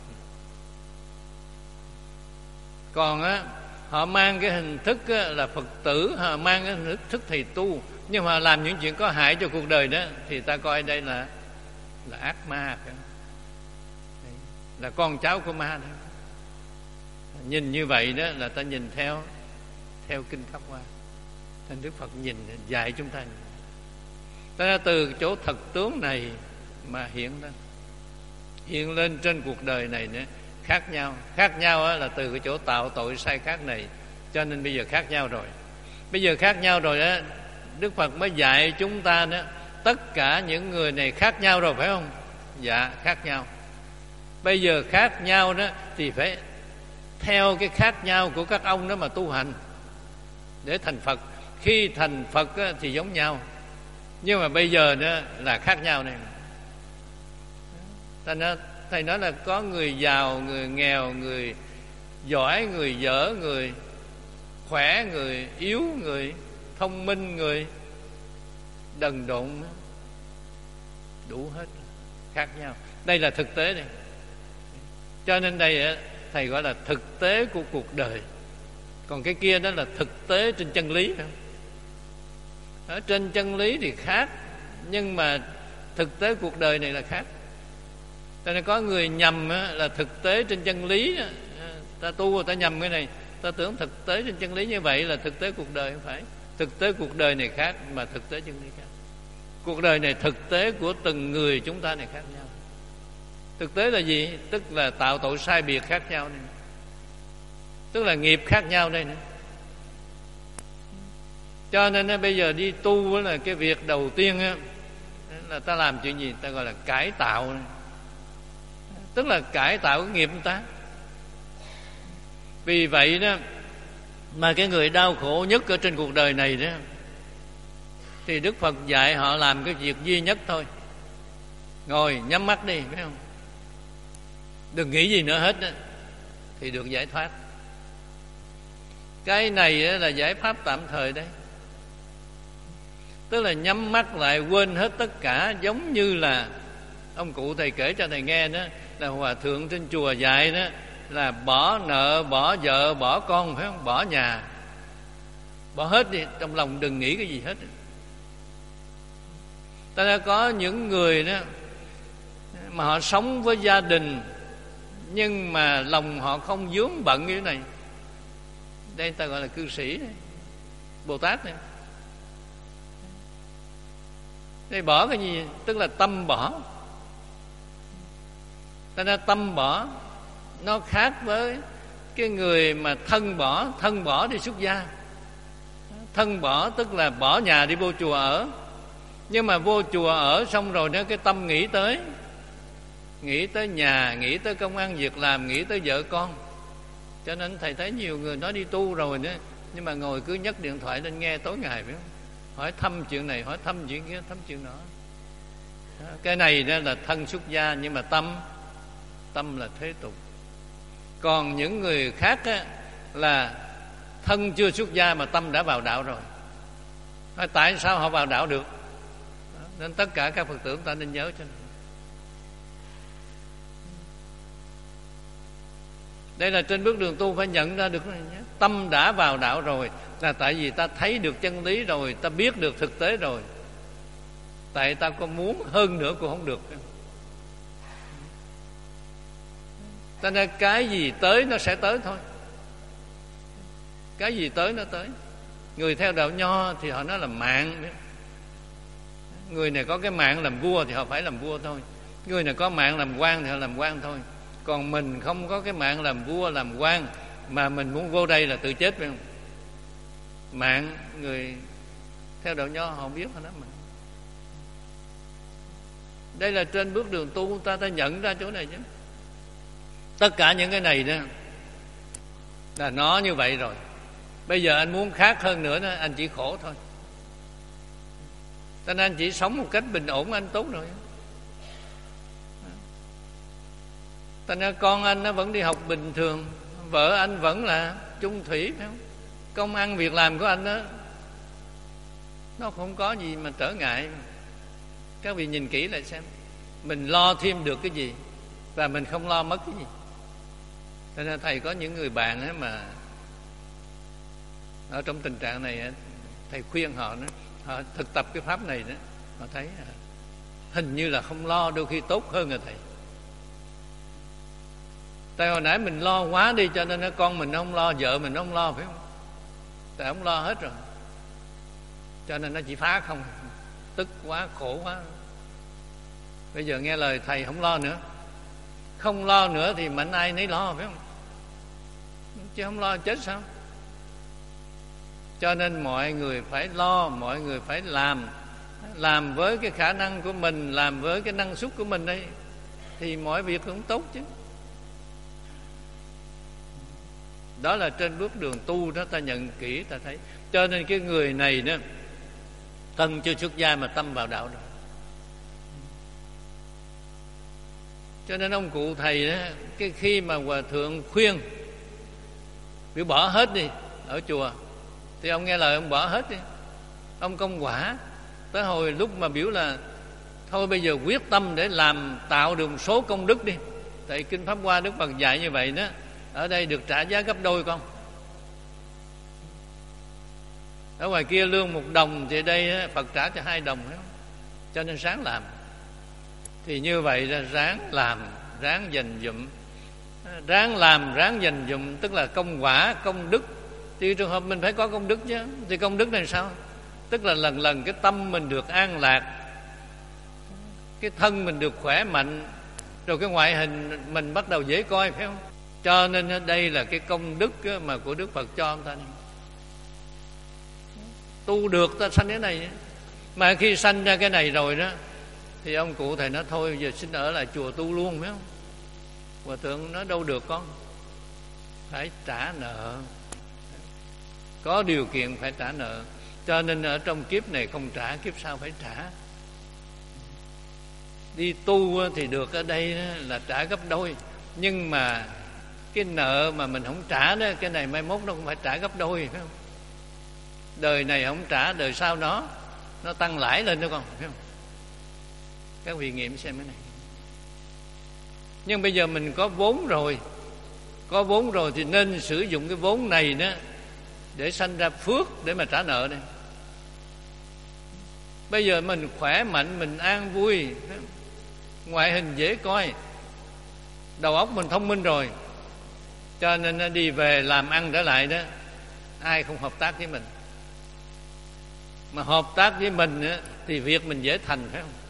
Còn á, họ mang cái hình thức á, là Phật tử, họ mang cái hình thức thầy tu, nhưng mà làm những chuyện có hại cho cuộc đời đó thì ta coi đây là là ác ma, phải không? Đấy, là con cháu của ma đó. Nhìn như vậy đó là ta nhìn theo theo kinh Pháp Hoa. Thành Đức Phật nhìn dạy chúng ta. Ta ra từ chỗ thật tướng này mà hiện lên, hiện lên trên cuộc đời này nữa khác nhau. Khác nhau là từ cái chỗ tạo tội sai khác này, cho nên bây giờ khác nhau rồi. Bây giờ khác nhau rồi đó, Đức Phật mới dạy chúng ta đó, tất cả những người này khác nhau rồi, phải không? Dạ, khác nhau. Bây giờ khác nhau đó thì phải theo cái khác nhau của các ông đó mà tu hành để thành Phật. Khi thành Phật á, thì giống nhau, nhưng mà bây giờ đó là khác nhau này. Thầy nói, thầy nói là có người giàu, người nghèo, người giỏi, người dở, người khỏe, người yếu, người thông minh, người đần độn, đủ hết, khác nhau. Đây là thực tế đây. Cho nên đây thầy gọi là thực tế của cuộc đời. Còn cái kia đó là thực tế trên chân lý. Ở trên chân lý thì khác, nhưng mà thực tế cuộc đời này là khác. Cho nên có người nhầm là thực tế trên chân lý, ta tu người ta nhầm cái này, ta tưởng thực tế trên chân lý như vậy là thực tế cuộc đời. Không phải. Thực tế cuộc đời này khác, mà thực tế chân lý khác. Cuộc đời này, thực tế của từng người chúng ta này khác nhau. Thực tế là gì? Tức là tạo tội sai biệt khác nhau này. Tức là nghiệp khác nhau đây nữa. Cho nên bây giờ đi tu là cái việc đầu tiên là ta làm chuyện gì? Ta gọi là cải tạo. Tức là cải tạo cái nghiệp của ta. Vì vậy đó mà cái người đau khổ nhất ở trên cuộc đời này đó, thì Đức Phật dạy họ làm cái việc duy nhất thôi. Ngồi nhắm mắt đi, phải không? Đừng nghĩ gì nữa hết đó, thì được giải thoát. Cái này là giải pháp tạm thời đấy. Tức là nhắm mắt lại quên hết tất cả. Giống như là ông cụ thầy kể cho thầy nghe đó, là hòa thượng trên chùa dạy đó, là bỏ nợ, bỏ vợ, bỏ con, phải không? Bỏ nhà, bỏ hết đi, trong lòng đừng nghĩ cái gì hết. Ta đã có những người đó mà họ sống với gia đình, nhưng mà lòng họ không vướng bận như thế này. Đây ta gọi là cư sĩ này, Bồ Tát này. Đây bỏ cái gì? Tức là tâm bỏ. Ta đã tâm bỏ, nó khác với cái người mà thân bỏ. Thân bỏ đi xuất gia. Thân bỏ tức là bỏ nhà đi vô chùa ở. Nhưng mà vô chùa ở xong rồi đó, cái tâm nghĩ tới Nghĩ tới nhà, nghĩ tới công ăn việc làm, nghĩ tới vợ con. Cho nên thầy thấy nhiều người nói đi tu rồi đó, nhưng mà ngồi cứ nhấc điện thoại lên nghe tối ngày, phải không? Hỏi thăm chuyện này, hỏi thăm chuyện kia, thăm chuyện đó. Cái này đó là thân xuất gia, nhưng mà tâm Tâm là thế tục. Còn những người khác á, là thân chưa xuất gia mà tâm đã vào đạo rồi. Hỏi tại sao họ vào đạo được? Nên tất cả các Phật tử ta nên nhớ cho. Đây là trên bước đường tu phải nhận ra được. Tâm đã vào đạo rồi là tại vì ta thấy được chân lý rồi, ta biết được thực tế rồi. Tại ta có muốn hơn nữa cũng không được. Ta nên cái gì tới nó sẽ tới thôi. Cái gì tới nó tới. Người theo đạo Nho thì họ nói là mạng. Người này có cái mạng làm vua thì họ phải làm vua thôi. Người này có mạng làm quan thì họ làm quan thôi. Còn mình không có cái mạng làm vua làm quan, mà mình muốn vô đây là tự chết, phải không? Mạng, người theo đạo Nho họ biết họ nói mạng. Đây là trên bước đường tu ta ta nhận ra chỗ này chứ. Tất cả những cái này đó là nó như vậy rồi. Bây giờ anh muốn khác hơn nữa đó, anh chỉ khổ thôi. Cho nên anh chỉ sống một cách bình ổn anh tốt rồi. Cho nên con anh nó vẫn đi học bình thường, vợ anh vẫn là chung thủy, phải không? Công ăn việc làm của anh đó nó không có gì mà trở ngại. Các vị nhìn kỹ lại xem, mình lo thêm được cái gì và mình không lo mất cái gì. Cho nên thầy có những người bạn ấy mà ở trong tình trạng này, thầy khuyên họ đó, họ thực tập cái pháp này đó, họ thấy hình như là không lo đôi khi tốt hơn rồi thầy. Tại hồi nãy mình lo quá đi, cho nên con mình nó không lo, vợ mình nó không lo, phải không? Tại không lo hết rồi, cho nên nó chỉ phá không. Tức quá, khổ quá. Bây giờ nghe lời thầy không lo nữa. Không lo nữa thì mạnh ai nấy lo, phải không? Chứ không lo chết sao? Cho nên mọi người phải lo, mọi người phải làm. Làm với cái khả năng của mình, làm với cái năng suất của mình đây, thì mọi việc cũng tốt chứ. Đó là trên bước đường tu đó, ta nhận kỹ ta thấy. Cho nên cái người này đó, thân chưa xuất gia mà tâm vào đạo rồi. Cho nên ông cụ thầy đó, cái khi mà hòa thượng khuyên biểu bỏ hết đi ở chùa, thì ông nghe lời ông bỏ hết đi. Ông công quả. Tới hồi lúc mà biểu là Thôi bây giờ quyết tâm để làm tạo được một số công đức đi. Tại Kinh Pháp Hoa Đức Phật dạy như vậy đó, ở đây được trả giá gấp đôi con. Ở ngoài kia lương một đồng thì đây Phật trả cho hai đồng, phải không? Cho nên ráng làm. Thì như vậy là ráng làm, ráng dành dụm. Ráng làm, ráng dành dụm tức là công quả, công đức. Thì trường hợp mình phải có công đức chứ. Thì công đức này sao? Tức là lần lần cái tâm mình được an lạc, cái thân mình được khỏe mạnh, rồi cái ngoại hình mình bắt đầu dễ coi, phải không? Cho nên đây là cái công đức mà của Đức Phật cho ông ta này. Tu được ta sanh cái này. Mà khi sanh ra cái này rồi đó, thì ông cụ thầy nói thôi giờ xin ở lại chùa tu luôn, phải không? Hòa thượng nói đâu được con, phải trả nợ, có điều kiện phải trả nợ. Cho nên ở trong kiếp này không trả, kiếp sau phải trả. Đi tu thì được ở đây là trả gấp đôi, nhưng mà cái nợ mà mình không trả đó, cái này mai mốt nó cũng phải trả gấp đôi, phải không? Đời này không trả, đời sau nó nó tăng lãi lên đó con, phải không? Các vị nghiệm xem cái này. Nhưng bây giờ mình có vốn rồi, có vốn rồi thì nên sử dụng cái vốn này đó để sanh ra phước để mà trả nợ đây. Bây giờ mình khỏe mạnh, mình an vui, ngoại hình dễ coi, đầu óc mình thông minh rồi, cho nên nó đi về làm ăn trở lại đó, ai không hợp tác với mình. Mà hợp tác với mình á, thì việc mình dễ thành, phải không?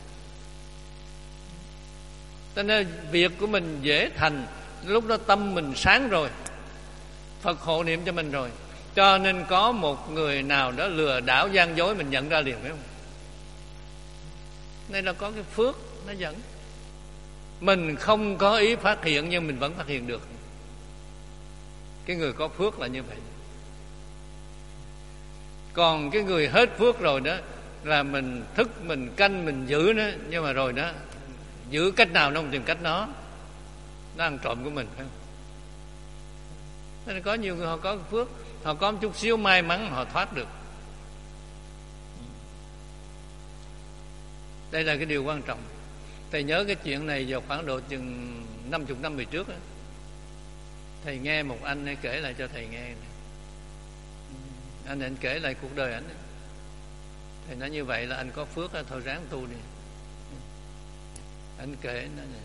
Cho nên việc của mình dễ thành, lúc đó tâm mình sáng rồi, Phật hộ niệm cho mình rồi. Cho nên có một người nào đó lừa đảo gian dối mình nhận ra liền, phải không? Đây là có cái phước nó dẫn. Mình không có ý phát hiện nhưng mình vẫn phát hiện được. Cái người có phước là như vậy. Còn cái người hết phước rồi đó là mình thức, mình canh, mình giữ nó, nhưng mà rồi đó giữ cách nào nó không tìm cách nó nó ăn trộm của mình, phải không? Nên có nhiều người họ có phước, họ có một chút xíu may mắn họ thoát được. Đây là cái điều quan trọng. Thầy nhớ cái chuyện này vào khoảng độ chừng năm mươi năm về trước đó. Thầy nghe một anh ấy kể lại cho thầy nghe. Anh ấy kể lại cuộc đời anh ấy. Thầy nói như vậy là anh có phước đó, thôi ráng tu đi. Anh kể nói này,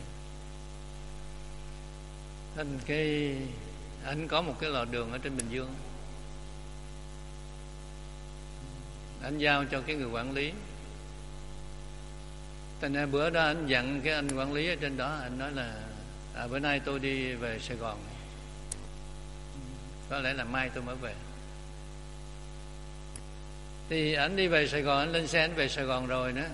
anh cái anh có một cái lò đường ở trên Bình Dương. Anh giao cho cái người quản lý. Thành ra bữa đó anh dặn cái anh quản lý ở trên đó, anh nói là à, bữa nay tôi đi về Sài Gòn, có lẽ là mai tôi mới về. Thì anh đi về Sài Gòn, anh lên xe anh về Sài Gòn rồi nữa,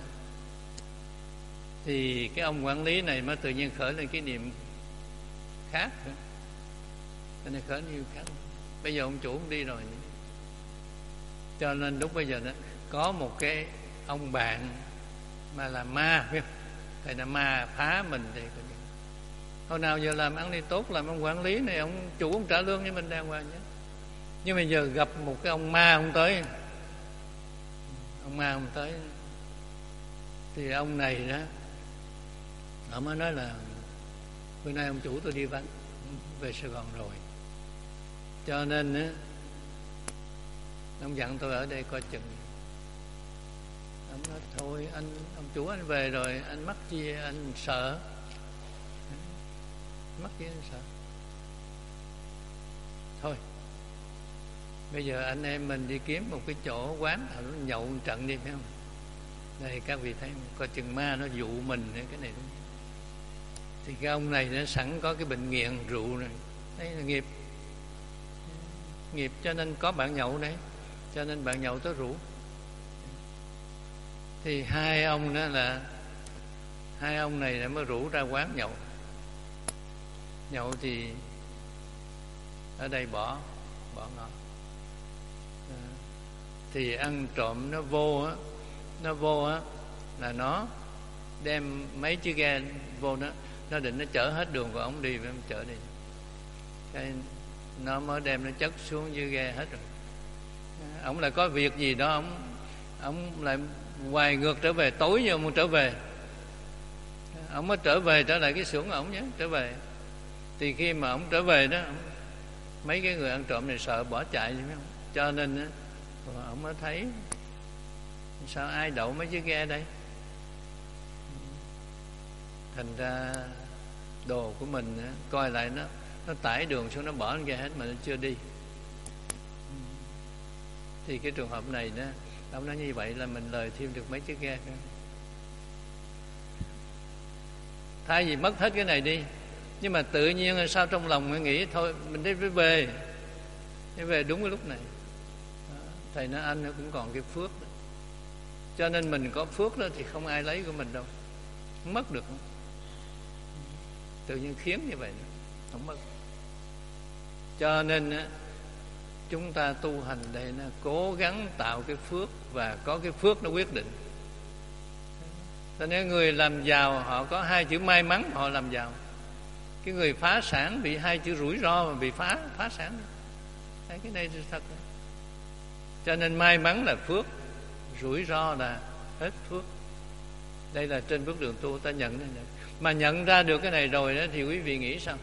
thì cái ông quản lý này mới tự nhiên khởi lên cái niệm khác nữa. Cái này khởi niệm khác. Bây giờ ông chủ cũng đi rồi nữa. Cho nên lúc bây giờ đó có một cái ông bạn mà là ma, biết không? Thầy là ma phá mình thì hồi nào giờ làm ăn đi tốt, làm ông quản lý này, ông chủ ông trả lương cho mình đàng hoàng nhé. Nhưng bây giờ gặp một cái ông ma ông tới, ông ma ông tới thì ông này đó, ông mới nói là bữa nay ông chủ tôi đi vắng về Sài Gòn rồi, cho nên á ông dặn tôi ở đây coi chừng. Ông nói thôi anh, ông chủ anh về rồi, anh mắc chi anh sợ, mắc chi anh sợ. Thôi bây giờ anh em mình đi kiếm một cái chỗ quán nào nó nhậu một trận đi, phải không? Đây các vị thấy coi chừng ma nó dụ mình cái này đúng. Thì cái ông này nó sẵn có cái bệnh nghiện rượu này, đấy là nghiệp, nghiệp cho nên có bạn nhậu đấy, cho nên bạn nhậu tới rượu. Thì hai ông đó là hai ông này đã mới rủ ra quán nhậu. Nhậu thì ở đây bỏ bỏ ngọt, thì ăn trộm nó vô á, nó vô á là nó đem mấy chiếc ghe vô đó, nó định nó chở hết đường của ổng đi, phải không? Chở đi, cái nó mới đem nó chất xuống dưới ghe hết rồi. Ổng lại có việc gì đó, ổng ổng lại hoài ngược trở về, tối giờ muốn trở về, ông mới trở về, trở lại cái xưởng của ông nhé, trở về. Thì khi mà ông trở về đó, mấy cái người ăn trộm này sợ bỏ chạy, phải không? Cho nên á, ông mới thấy sao ai đậu mấy chiếc ghe đây. Thành ra đồ của mình á, coi lại nó nó tải đường xuống, nó bỏ lên ghe hết mà nó chưa đi. Thì cái trường hợp này đó, ông nói như vậy là mình lời thêm được mấy chiếc ghe nữa. Thay vì mất hết cái này đi, nhưng mà tự nhiên là sao trong lòng mình nghĩ thôi mình đi phải về, phải về đúng cái lúc này. Thầy nói anh nó cũng còn cái phước đó. Cho nên mình có phước đó thì không ai lấy của mình đâu, không mất được. Tự nhiên khiến như vậy đó, không mất. Cho nên chúng ta tu hành đây nó cố gắng tạo cái phước, và có cái phước nó quyết định. Cho nên người làm giàu họ có hai chữ may mắn họ làm giàu. Cái người phá sản bị hai chữ rủi ro mà bị phá phá sản. Đấy, cái này thật. Cho nên may mắn là phước, rủi ro là hết phước. Đây là trên bước đường tu ta nhận ra. Mà nhận ra được cái này rồi đó thì quý vị nghĩ sao?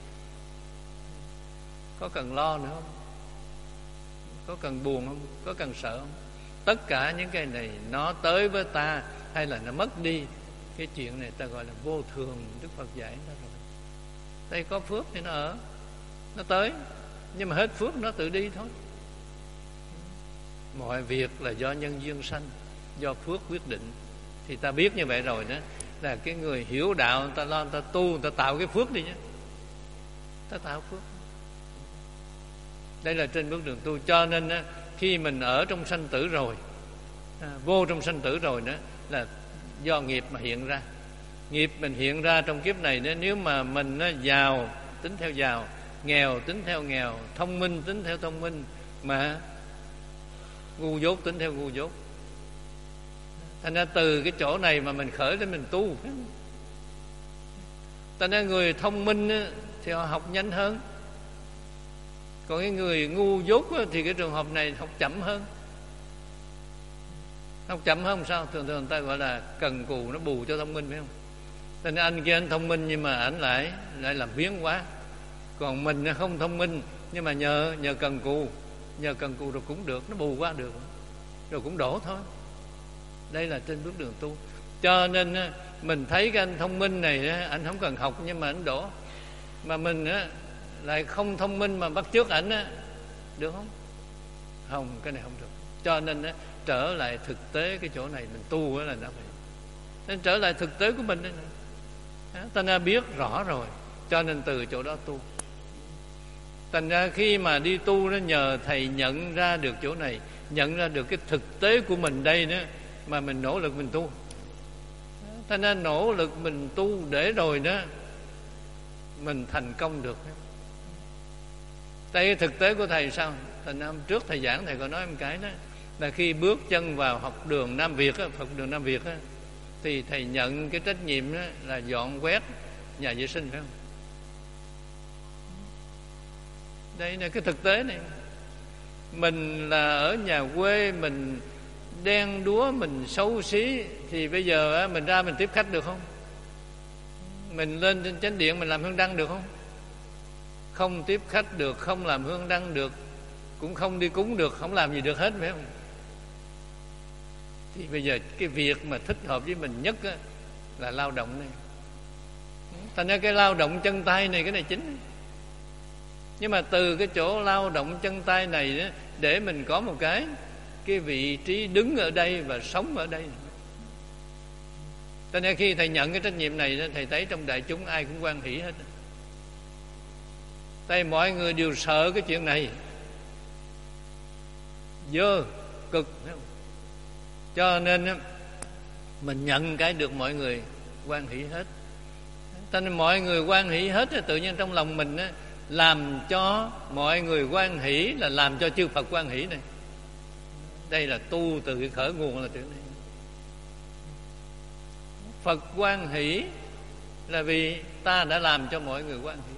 Có cần lo nữa không? Có cần buồn không? Có cần sợ không? Tất cả những cái này nó tới với ta hay là nó mất đi, cái chuyện này ta gọi là vô thường. Đức Phật dạy ta rồi. Đây có phước thì nó ở, nó tới. Nhưng mà hết phước nó tự đi thôi. Mọi việc là do nhân duyên sanh, do phước quyết định. Thì ta biết như vậy rồi đó, là cái người hiểu đạo, ta lo ta tu, ta tạo cái phước đi nhé. Ta tạo phước. Đây là trên bước đường tu. Cho nên á, khi mình ở trong sanh tử rồi, à, vô trong sanh tử rồi đó, là do nghiệp mà hiện ra. Nghiệp mình hiện ra trong kiếp này đó, nếu mà mình á, giàu tính theo giàu, nghèo tính theo nghèo, thông minh tính theo thông minh, mà ngu dốt tính theo ngu dốt. Thành ra từ cái chỗ này mà mình khởi lên mình tu. Thành ra người thông minh á, thì họ học nhanh hơn. Còn cái người ngu dốt á, thì cái trường hợp này học chậm hơn. Học chậm hơn sao? Thường thường người ta gọi là cần cù nó bù cho thông minh, phải không? Thành ra anh kia anh thông minh nhưng mà ảnh lại lại làm biếng quá. Còn mình không thông minh nhưng mà nhờ nhờ cần cù, nhờ cần cù rồi cũng được, nó bù qua được, rồi cũng đổ thôi. Đây là trên bước đường tu. Cho nên mình thấy cái anh thông minh này anh không cần học nhưng mà anh đổ, mà mình lại không thông minh mà bắt chước ảnh, được không? Không, cái này không được. Cho nên trở lại thực tế cái chỗ này mình tu là nó phải. Nên trở lại thực tế của mình đây này. Ta đã biết rõ rồi, cho nên từ chỗ đó tu. Thành ra khi mà đi tu đó, nhờ thầy nhận ra được chỗ này, nhận ra được cái thực tế của mình đây đó, mà mình nỗ lực mình tu. Thành ra nỗ lực mình tu để rồi đó mình thành công được. Đây thực tế của thầy sao? Thành ra hôm trước thầy giảng thầy có nói một cái đó, là khi bước chân vào học đường Nam Việt á, học đường Nam Việt á, thì thầy nhận cái trách nhiệm đó là dọn quét nhà vệ sinh, phải không? Đây là cái thực tế này. Mình là ở nhà quê, mình đen đúa, mình xấu xí, thì bây giờ mình ra mình tiếp khách được không? Mình lên trên chánh điện mình làm hương đăng được không? Không tiếp khách được, không làm hương đăng được, cũng không đi cúng được, không làm gì được hết, phải không? Thì bây giờ cái việc mà thích hợp với mình nhất á, là lao động này. Thành ra cái lao động chân tay này, cái này chính. Nhưng mà từ cái chỗ lao động chân tay này đó, để mình có một cái cái vị trí đứng ở đây và sống ở đây. Cho nên khi thầy nhận cái trách nhiệm này đó, thầy thấy trong đại chúng ai cũng hoan hỷ hết. Tại mọi người đều sợ cái chuyện này, dơ cực. Cho nên mình nhận cái được mọi người hoan hỷ hết. Cho nên mọi người hoan hỷ hết, tự nhiên trong lòng mình á, làm cho mọi người hoan hỷ là làm cho chư Phật hoan hỷ này. Đây là tu từ cái khởi nguồn là chuyện này. Phật hoan hỷ là vì ta đã làm cho mọi người hoan hỷ.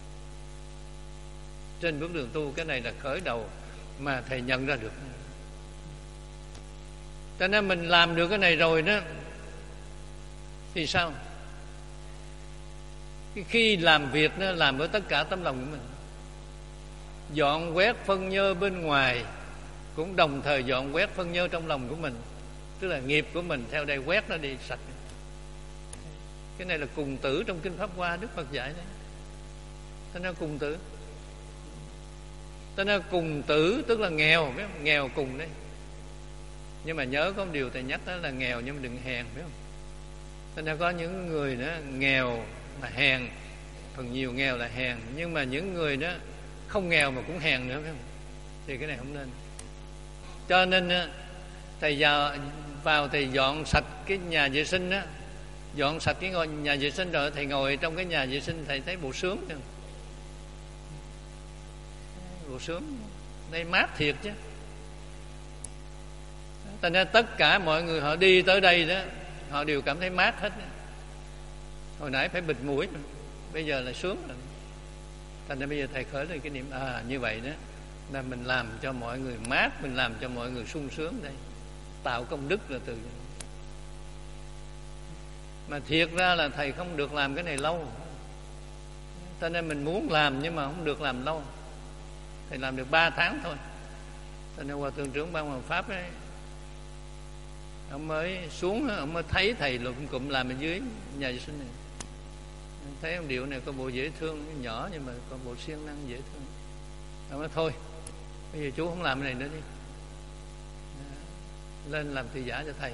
Trên bước đường tu cái này là khởi đầu mà thầy nhận ra được. Cho nên mình làm được cái này rồi đó thì sao? Khi làm việc nó làm với tất cả tấm lòng của mình. Dọn quét phân nhơ bên ngoài cũng đồng thời dọn quét phân nhơ trong lòng của mình. Tức là nghiệp của mình theo đây quét nó đi sạch. Cái này là cùng tử trong Kinh Pháp Hoa Đức Phật dạy đấy. Thế nó cùng tử. Thế nó cùng tử tức là nghèo, biết không? Nghèo cùng đấy. Nhưng mà nhớ có một điều thầy nhắc đó là nghèo nhưng mà đừng hèn, biết không? Thế nên có những người đó nghèo mà hèn, phần nhiều nghèo là hèn, nhưng mà những người đó không nghèo mà cũng hèn nữa, biết không? Thì cái này không nên. Cho nên thầy vào, vào thầy dọn sạch cái nhà vệ sinh đó, dọn sạch cái ngôi nhà vệ sinh rồi thầy ngồi trong cái nhà vệ sinh thầy thấy bộ sướng chứ. Bộ sướng đây mát thiệt chứ. Cho nên tất cả mọi người họ đi tới đây đó, họ đều cảm thấy mát hết. Hồi nãy phải bịt mũi, bây giờ là sướng rồi. Thành ra bây giờ thầy khởi lên cái niệm à như vậy đó là mình làm cho mọi người mát, mình làm cho mọi người sung sướng đây, tạo công đức là từ. Mà thiệt ra là thầy không được làm cái này lâu, cho nên mình muốn làm nhưng mà không được làm lâu. Thầy làm được ba tháng thôi. Cho nên Hòa Thượng trưởng Ban Hoàng Pháp ấy, ông mới xuống, ông mới thấy thầy lụm cụm làm ở dưới nhà vệ sinh này. Thấy ông điệu này có bộ dễ thương, nhỏ nhưng mà có bộ siêng năng dễ thương. Ông nói thôi, bây giờ chú không làm cái này nữa đi, lên làm thị giả cho thầy.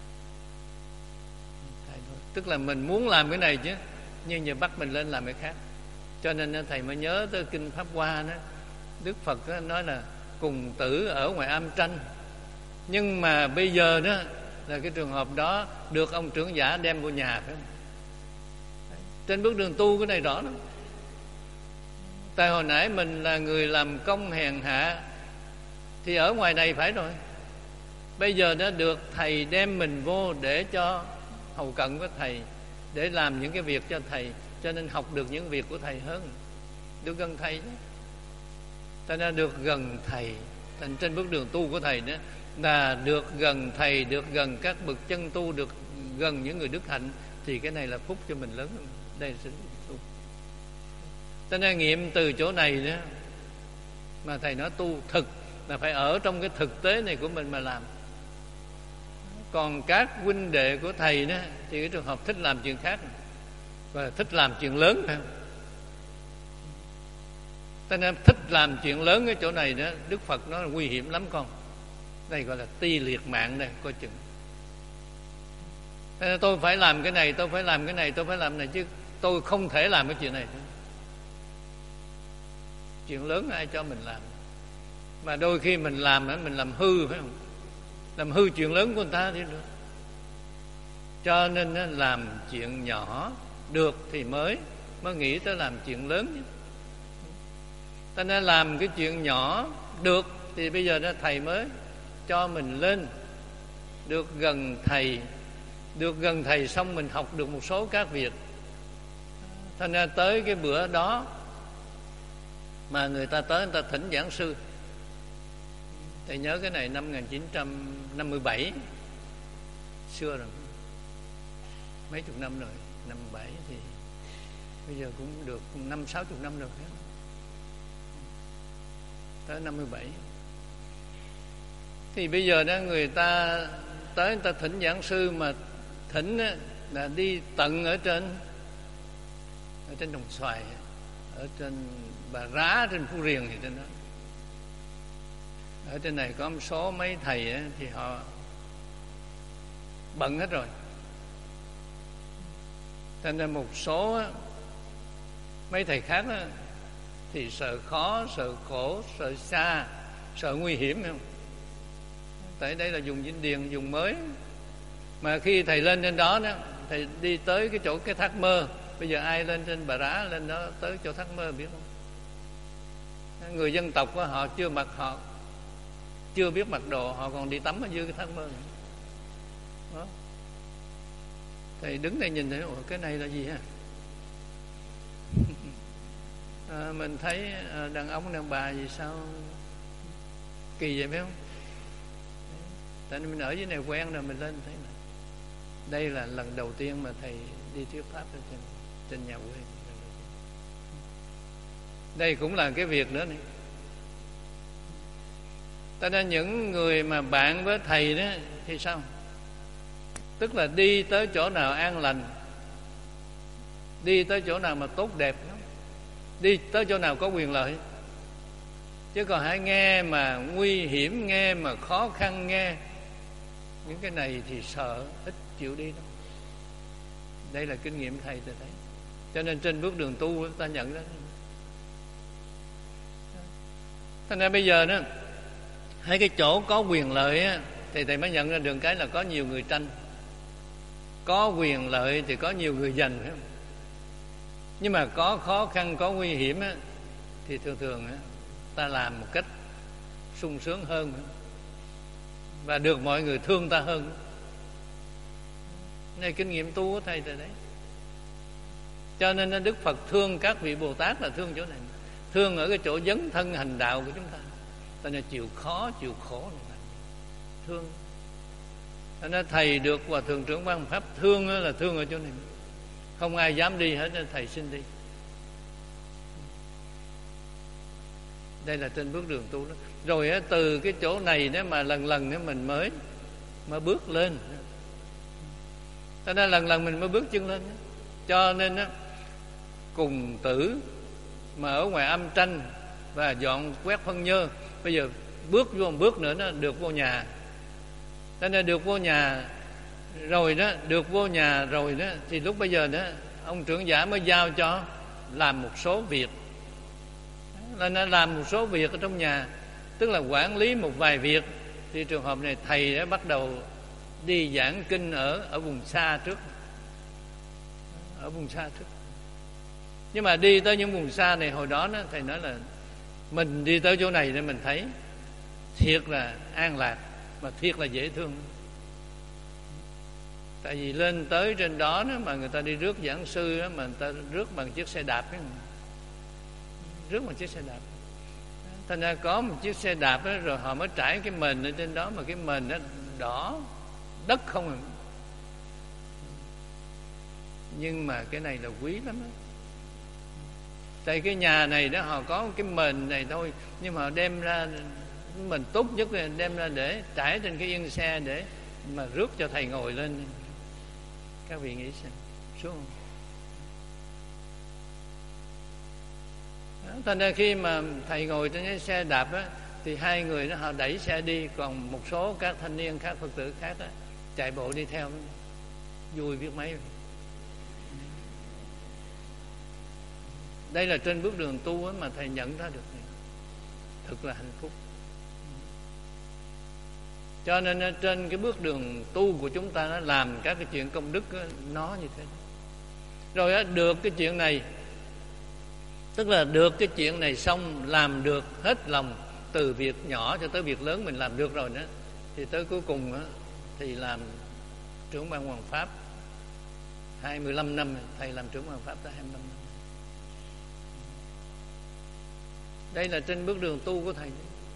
Thầy thôi. Tức là mình muốn làm cái này chứ, nhưng giờ bắt mình lên làm cái khác. Cho nên thầy mới nhớ tới Kinh Pháp Hoa đó, Đức Phật đó nói là cùng tử ở ngoài am tranh. Nhưng mà bây giờ đó là cái trường hợp đó được ông trưởng giả đem vô nhà, phải không? Trên bước đường tu cái này rõ lắm. Tại hồi nãy mình là người làm công hèn hạ thì ở ngoài này phải rồi. Bây giờ đã được thầy đem mình vô để cho hầu cận với thầy, để làm những cái việc cho thầy, cho nên học được những việc của thầy hơn, được gần thầy chứ. Ta đã được gần thầy. Thành trên bước đường tu của thầy đó là được gần thầy, được gần các bậc chân tu, được gần những người đức hạnh, thì cái này là phúc cho mình lớn hơn. Đây là sự tu. Cho nên nghiệm từ chỗ này đó mà thầy nói tu thực là phải ở trong cái thực tế này của mình mà làm. Còn các huynh đệ của thầy đó thì cái trường hợp thích làm chuyện khác và thích làm chuyện lớn, phải không? Cho nên thích làm chuyện lớn ở chỗ này đó, Đức Phật nói là nguy hiểm lắm con. Đây gọi là ti liệt mạng đây, coi chừng. Thế nên tôi phải làm cái này, tôi phải làm cái này, tôi phải làm cái này, chứ tôi không thể làm cái chuyện này. Chuyện lớn ai cho mình làm. Mà đôi khi mình làm mình làm hư, phải không? Làm hư chuyện lớn của người ta thì được. Cho nên làm chuyện nhỏ được thì mới mới nghĩ tới làm chuyện lớn chứ. Ta nên làm cái chuyện nhỏ được thì bây giờ đó thầy mới cho mình lên, được gần thầy, được gần thầy xong mình học được một số các việc. Thành ra tới cái bữa đó mà người ta tới người ta thỉnh giảng sư. Thầy nhớ cái này năm một nghìn chín trăm năm mươi bảy, xưa rồi, mấy chục năm rồi. Năm mươi bảy thì bây giờ cũng được năm sáu chục năm rồi. Tới năm mươi bảy thì bây giờ đó người ta tới người ta thỉnh giảng sư, mà thỉnh là đi tận ở trên ở trên Đồng Xoài, ở trên Bà Rá, trên Phú Riềng thì trên đó. Ở trên này có một số mấy thầy ấy, thì họ bận hết rồi. Cho nên một số mấy thầy khác đó, thì sợ khó, sợ khổ, sợ xa, sợ nguy hiểm, không? Tại đây là dùng Vĩnh Điền, dùng mới. Mà khi thầy lên trên đó, đó thầy đi tới cái chỗ cái Thác Mơ. Bây giờ ai lên trên Bà Rá, lên đó tới chỗ Thác Mơ biết không? Người dân tộc đó, họ chưa mặc, họ chưa biết mặc đồ, họ còn đi tắm ở dưới cái Thác Mơ này. Đó. Thầy đứng đây nhìn thấy, ủa cái này là gì hả? À, mình thấy à, đàn ông đàn bà gì sao kỳ vậy, phải không? Tại nên mình ở dưới này quen rồi, mình lên thấy này. Đây là lần đầu tiên mà thầy đi thuyết pháp ở trên, trên nhà quê. Đây cũng là cái việc nữa này. Cho nên những người mà bạn với thầy đó thì sao? Tức là đi tới chỗ nào an lành, đi tới chỗ nào mà tốt đẹp, đi tới chỗ nào có quyền lợi. Chứ còn hãy nghe mà nguy hiểm, nghe mà khó khăn, nghe những cái này thì sợ, ít chịu đi đâu. Đây là kinh nghiệm thầy tôi thấy. Cho nên trên bước đường tu ta nhận ra. Thành ra bây giờ đó, hai cái chỗ có quyền lợi á, thì thầy mới nhận ra được cái là có nhiều người tranh. Có quyền lợi thì có nhiều người giành, phải không? Nhưng mà có khó khăn, có nguy hiểm á, thì thường thường á, ta làm một cách sung sướng hơn và được mọi người thương ta hơn. Này kinh nghiệm tu của thầy rồi đấy. Cho nên Đức Phật thương các vị Bồ Tát là thương chỗ này, thương ở cái chỗ dấn thân hành đạo của chúng ta. Ta nên chịu khó, chịu khổ này, thương. Cho nên thầy được Hòa Thượng Trưởng Ban Pháp thương là thương ở chỗ này. Không ai dám đi hết nên thầy xin đi. Đây là trên bước đường tu đó. Rồi á, từ cái chỗ này đó mà lần lần đó mình mới mới bước lên. Cho nên lần lần mình mới bước chân lên. Cho nên á, cùng tử mà ở ngoài âm tranh và dọn quét phân nhơ, bây giờ bước vô một bước nữa nó được vô nhà. Cho nên được vô nhà rồi đó, được vô nhà rồi đó, thì lúc bây giờ đó ông trưởng giả mới giao cho làm một số việc. Là nó làm một số việc ở trong nhà, tức là quản lý một vài việc. Thì trường hợp này thầy đã bắt đầu đi giảng kinh ở ở vùng xa trước, ở vùng xa trước. Nhưng mà đi tới những vùng xa này, hồi đó, đó thầy nói là mình đi tới chỗ này để mình thấy thiệt là an lạc mà thiệt là dễ thương. Tại vì lên tới trên đó, đó mà người ta đi rước giảng sư đó, mà người ta rước bằng chiếc xe đạp ấy, rước bằng chiếc xe đạp. Thành ra có một chiếc xe đạp đó, rồi họ mới trải cái mền ở trên đó, mà cái mền đó đỏ đất không à. Nhưng mà cái này là quý lắm đó. Tại cái nhà này đó họ có cái mền này thôi, nhưng mà họ đem ra, mình tốt nhất là đem ra để trải trên cái yên xe để mà rước cho thầy ngồi lên. Các vị nghĩ xem, xuống không? Đó, thành ra khi mà thầy ngồi trên cái xe đạp á, thì hai người đó họ đẩy xe đi, còn một số các thanh niên khác, Phật tử khác á, chạy bộ đi theo. Vui biết mấy. Đây là trên bước đường tu á, mà thầy nhận ra được này. Thật là hạnh phúc. Cho nên trên cái bước đường tu của chúng ta, nó làm các cái chuyện công đức đó, nó như thế. Rồi đó, được cái chuyện này, tức là được cái chuyện này xong, làm được hết lòng, từ việc nhỏ cho tới việc lớn mình làm được rồi đó, thì tới cuối cùng đó, thì làm trưởng ban Hoàng Pháp hai mươi lăm năm. Thầy làm trưởng ban Hoàng Pháp tới hai mươi lăm năm. Đây là trên bước đường tu của thầy.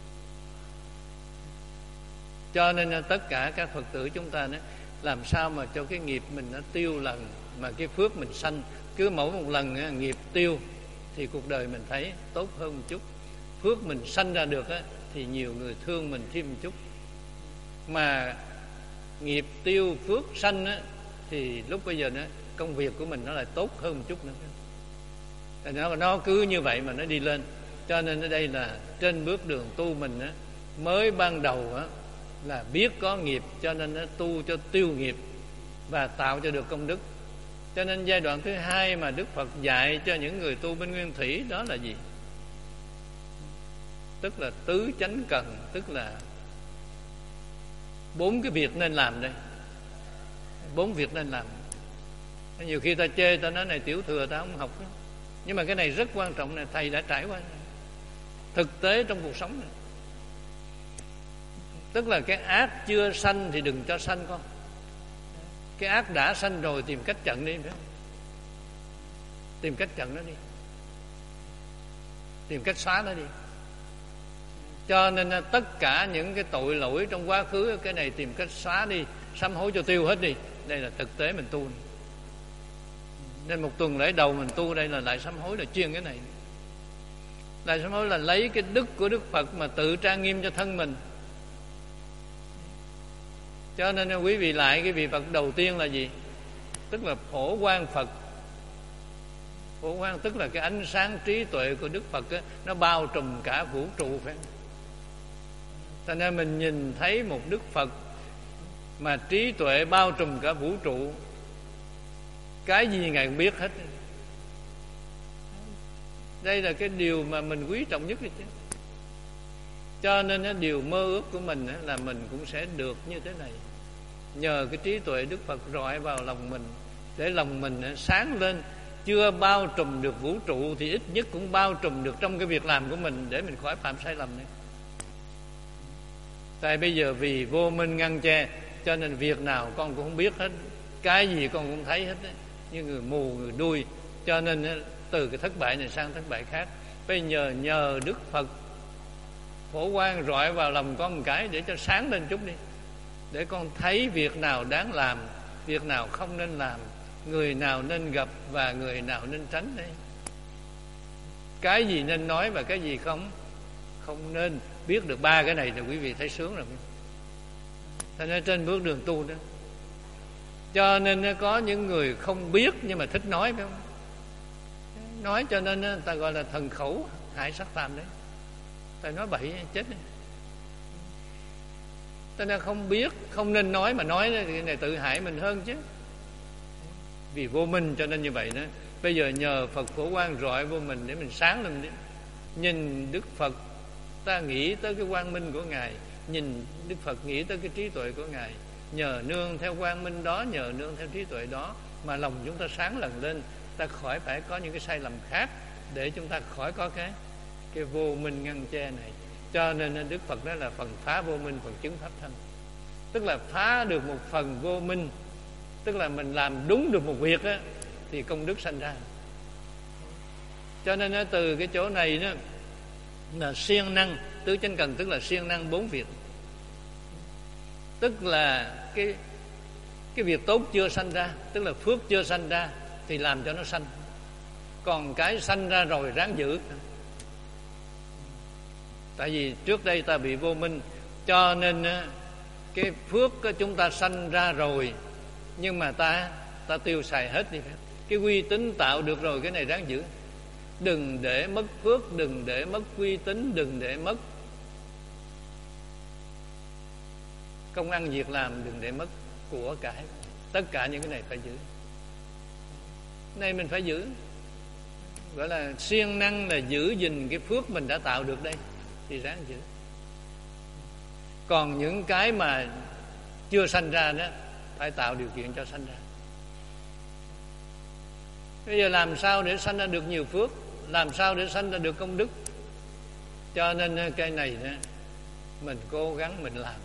Cho nên tất cả các Phật tử chúng ta đó, làm sao mà cho cái nghiệp mình nó tiêu lần, mà cái phước mình sanh. Cứ mỗi một lần nghiệp tiêu thì cuộc đời mình thấy tốt hơn một chút. Phước mình sanh ra được á, thì nhiều người thương mình thêm một chút. Mà nghiệp tiêu phước sanh á, thì lúc bây giờ đó, công việc của mình nó lại tốt hơn một chút nữa. Nó, nó cứ như vậy mà nó đi lên. Cho nên ở đây là trên bước đường tu mình á, mới ban đầu á, là biết có nghiệp, cho nên nó tu cho tiêu nghiệp và tạo cho được công đức. Cho nên giai đoạn thứ hai mà Đức Phật dạy cho những người tu bên Nguyên Thủy đó là gì? Tức là tứ chánh cần, tức là bốn cái việc nên làm đây. Bốn việc nên làm. Nhiều khi ta chê, ta nói này tiểu thừa, ta không học đó. Nhưng mà cái này rất quan trọng này, thầy đã trải qua thực tế trong cuộc sống này. Tức là cái ác chưa sanh thì đừng cho sanh con. Cái ác đã sanh rồi tìm cách chặn đi, phải không? Tìm cách chặn nó đi, tìm cách xóa nó đi. Cho nên tất cả những cái tội lỗi trong quá khứ, cái này tìm cách xóa đi, sám hối cho tiêu hết đi. Đây là thực tế mình tu này. Nên một tuần lễ đầu mình tu đây là lại sám hối, là chuyên cái này. Đại sám hối là lấy cái đức của Đức Phật mà tự trang nghiêm cho thân mình. Cho nên quý vị lại cái vị Phật đầu tiên là gì? Tức là Phổ Quang Phật. Phổ Quang tức là cái ánh sáng trí tuệ của Đức Phật á, nó bao trùm cả vũ trụ phải. Cho nên mình nhìn thấy một Đức Phật mà trí tuệ bao trùm cả vũ trụ, cái gì Ngài cũng biết hết. Đây là cái điều mà mình quý trọng nhất đấy chứ. Cho nên á, điều mơ ước của mình á, là mình cũng sẽ được như thế này. Nhờ cái trí tuệ Đức Phật rọi vào lòng mình, để lòng mình á, sáng lên. Chưa bao trùm được vũ trụ thì ít nhất cũng bao trùm được trong cái việc làm của mình, để mình khỏi phạm sai lầm này. Tại bây giờ vì vô minh ngăn che, cho nên việc nào con cũng không biết hết, cái gì con cũng thấy hết đấy, như người mù người đuôi. Cho nên từ cái thất bại này sang thất bại khác. Bây giờ nhờ Đức Phật Phổ Quang rọi vào lòng con một cái, để cho sáng lên chút đi, để con thấy việc nào đáng làm, việc nào không nên làm, người nào nên gặp và người nào nên tránh đấy. Cái gì nên nói và cái gì không không nên. Biết được ba cái này thì quý vị thấy sướng rồi. Thế nên trên bước đường tu đó, cho nên có những người không biết nhưng mà thích nói, phải không? Nói cho nên người ta gọi là thần khẩu hại sát phàm đấy. Ta nói bậy chết đấy. Ta nên không biết, không nên nói mà nói thì cái này tự hại mình hơn chứ. Vì vô minh cho nên như vậy đó. Bây giờ nhờ Phật Phổ Quang rọi vô mình để mình sáng lên đi. Nhìn Đức Phật, ta nghĩ tới cái quang minh của Ngài. Nhìn Đức Phật nghĩ tới cái trí tuệ của Ngài. Nhờ nương theo quang minh đó, nhờ nương theo trí tuệ đó mà lòng chúng ta sáng lần lên. Ta khỏi phải có những cái sai lầm khác, để chúng ta khỏi có cái cái vô minh ngăn che này. Cho nên Đức Phật đó là phần phá vô minh, phần chứng pháp thân. Tức là phá được một phần vô minh, tức là mình làm đúng được một việc á, thì công đức sanh ra. Cho nên á, từ cái chỗ này đó là siêng năng tứ chánh cần, tức là siêng năng bốn việc. Tức là cái cái việc tốt chưa sanh ra, tức là phước chưa sanh ra thì làm cho nó sanh. Còn cái sanh ra rồi ráng giữ. Tại vì trước đây ta bị vô minh, cho nên cái phước chúng ta sanh ra rồi, nhưng mà ta ta tiêu xài hết đi. Cái uy tín tạo được rồi, cái này ráng giữ. Đừng để mất phước, đừng để mất uy tín, đừng để mất công ăn việc làm, đừng để mất của cải. Tất cả những cái này phải giữ. Cái này mình phải giữ. Gọi là siêng năng là giữ gìn cái phước mình đã tạo được đây, thì ráng giữ. Còn những cái mà chưa sanh ra đó, phải tạo điều kiện cho sanh ra. Bây giờ làm sao để sanh ra được nhiều phước, làm sao để sanh ra được công đức. Cho nên cái này đó, mình cố gắng mình làm.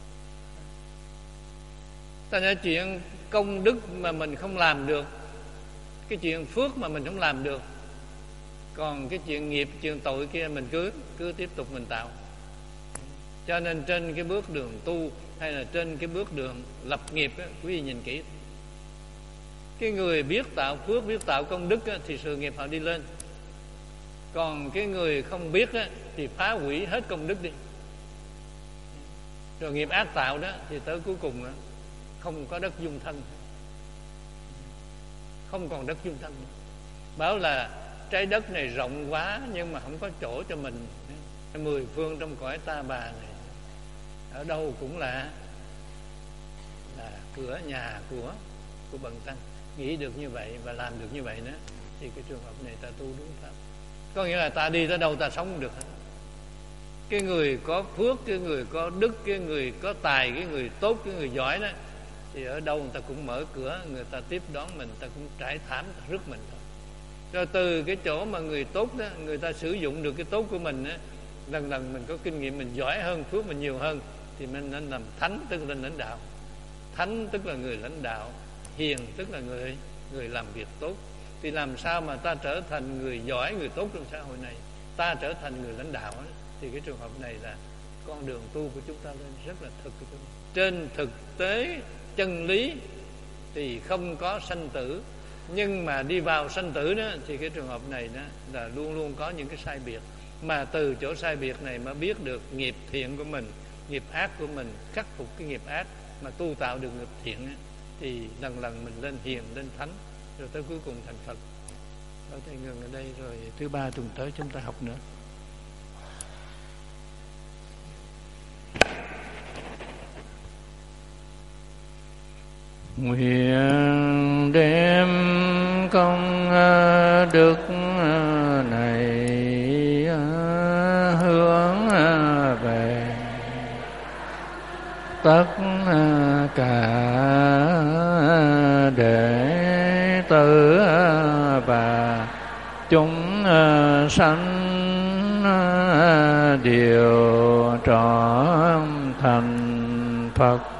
Ta nói chuyện công đức mà mình không làm được, cái chuyện phước mà mình không làm được, còn cái chuyện nghiệp, chuyện tội kia mình cứ cứ tiếp tục mình tạo. Cho nên trên cái bước đường tu hay là trên cái bước đường lập nghiệp á, quý vị nhìn kỹ. Cái người biết tạo phước, biết tạo công đức á, thì sự nghiệp họ đi lên. Còn cái người không biết á, thì phá hủy hết công đức đi. Rồi nghiệp ác tạo đó thì tới cuối cùng á, không có đất dung thân, không còn đất dung thân. Bảo là trái đất này rộng quá nhưng mà không có chỗ cho mình. Mười phương trong cõi ta bà này, ở đâu cũng là là cửa nhà của của bần tăng. Nghĩ được như vậy và làm được như vậy nữa, thì cái trường hợp này ta tu đúng pháp. Có nghĩa là ta đi tới đâu ta sống được hết. Cái người có phước, cái người có đức, cái người có tài, cái người tốt, cái người giỏi đó, thì ở đâu người ta cũng mở cửa, người ta tiếp đón mình, ta cũng trải thảm, ta rước mình thôi. Rồi từ cái chỗ mà người tốt đó, người ta sử dụng được cái tốt của mình đó, lần lần mình có kinh nghiệm, mình giỏi hơn, phước mình nhiều hơn, thì mình nên làm thánh, tức là lãnh đạo. Thánh tức là người lãnh đạo, hiền tức là người người làm việc tốt. Thì làm sao mà ta trở thành người giỏi, người tốt trong xã hội này, ta trở thành người lãnh đạo đó, thì cái trường hợp này là con đường tu của chúng ta lên rất là thực. Trên thực tế chân lý thì không có sanh tử, nhưng mà đi vào sanh tử đó thì cái trường hợp này đó là luôn luôn có những cái sai biệt. mà từ chỗ sai biệt này mà biết được nghiệp thiện của mình, nghiệp ác của mình, khắc phục cái nghiệp ác mà tu tạo được nghiệp thiện ấy, thì lần lần mình lên hiền, lên thánh, rồi tới cuối cùng thành Phật. Ở đây ngừng ở đây, rồi thứ ba tuần tới chúng ta học nữa. Nguyện đem công đức này hướng về tất cả đệ tử và chúng sanh đều trọn thành Phật.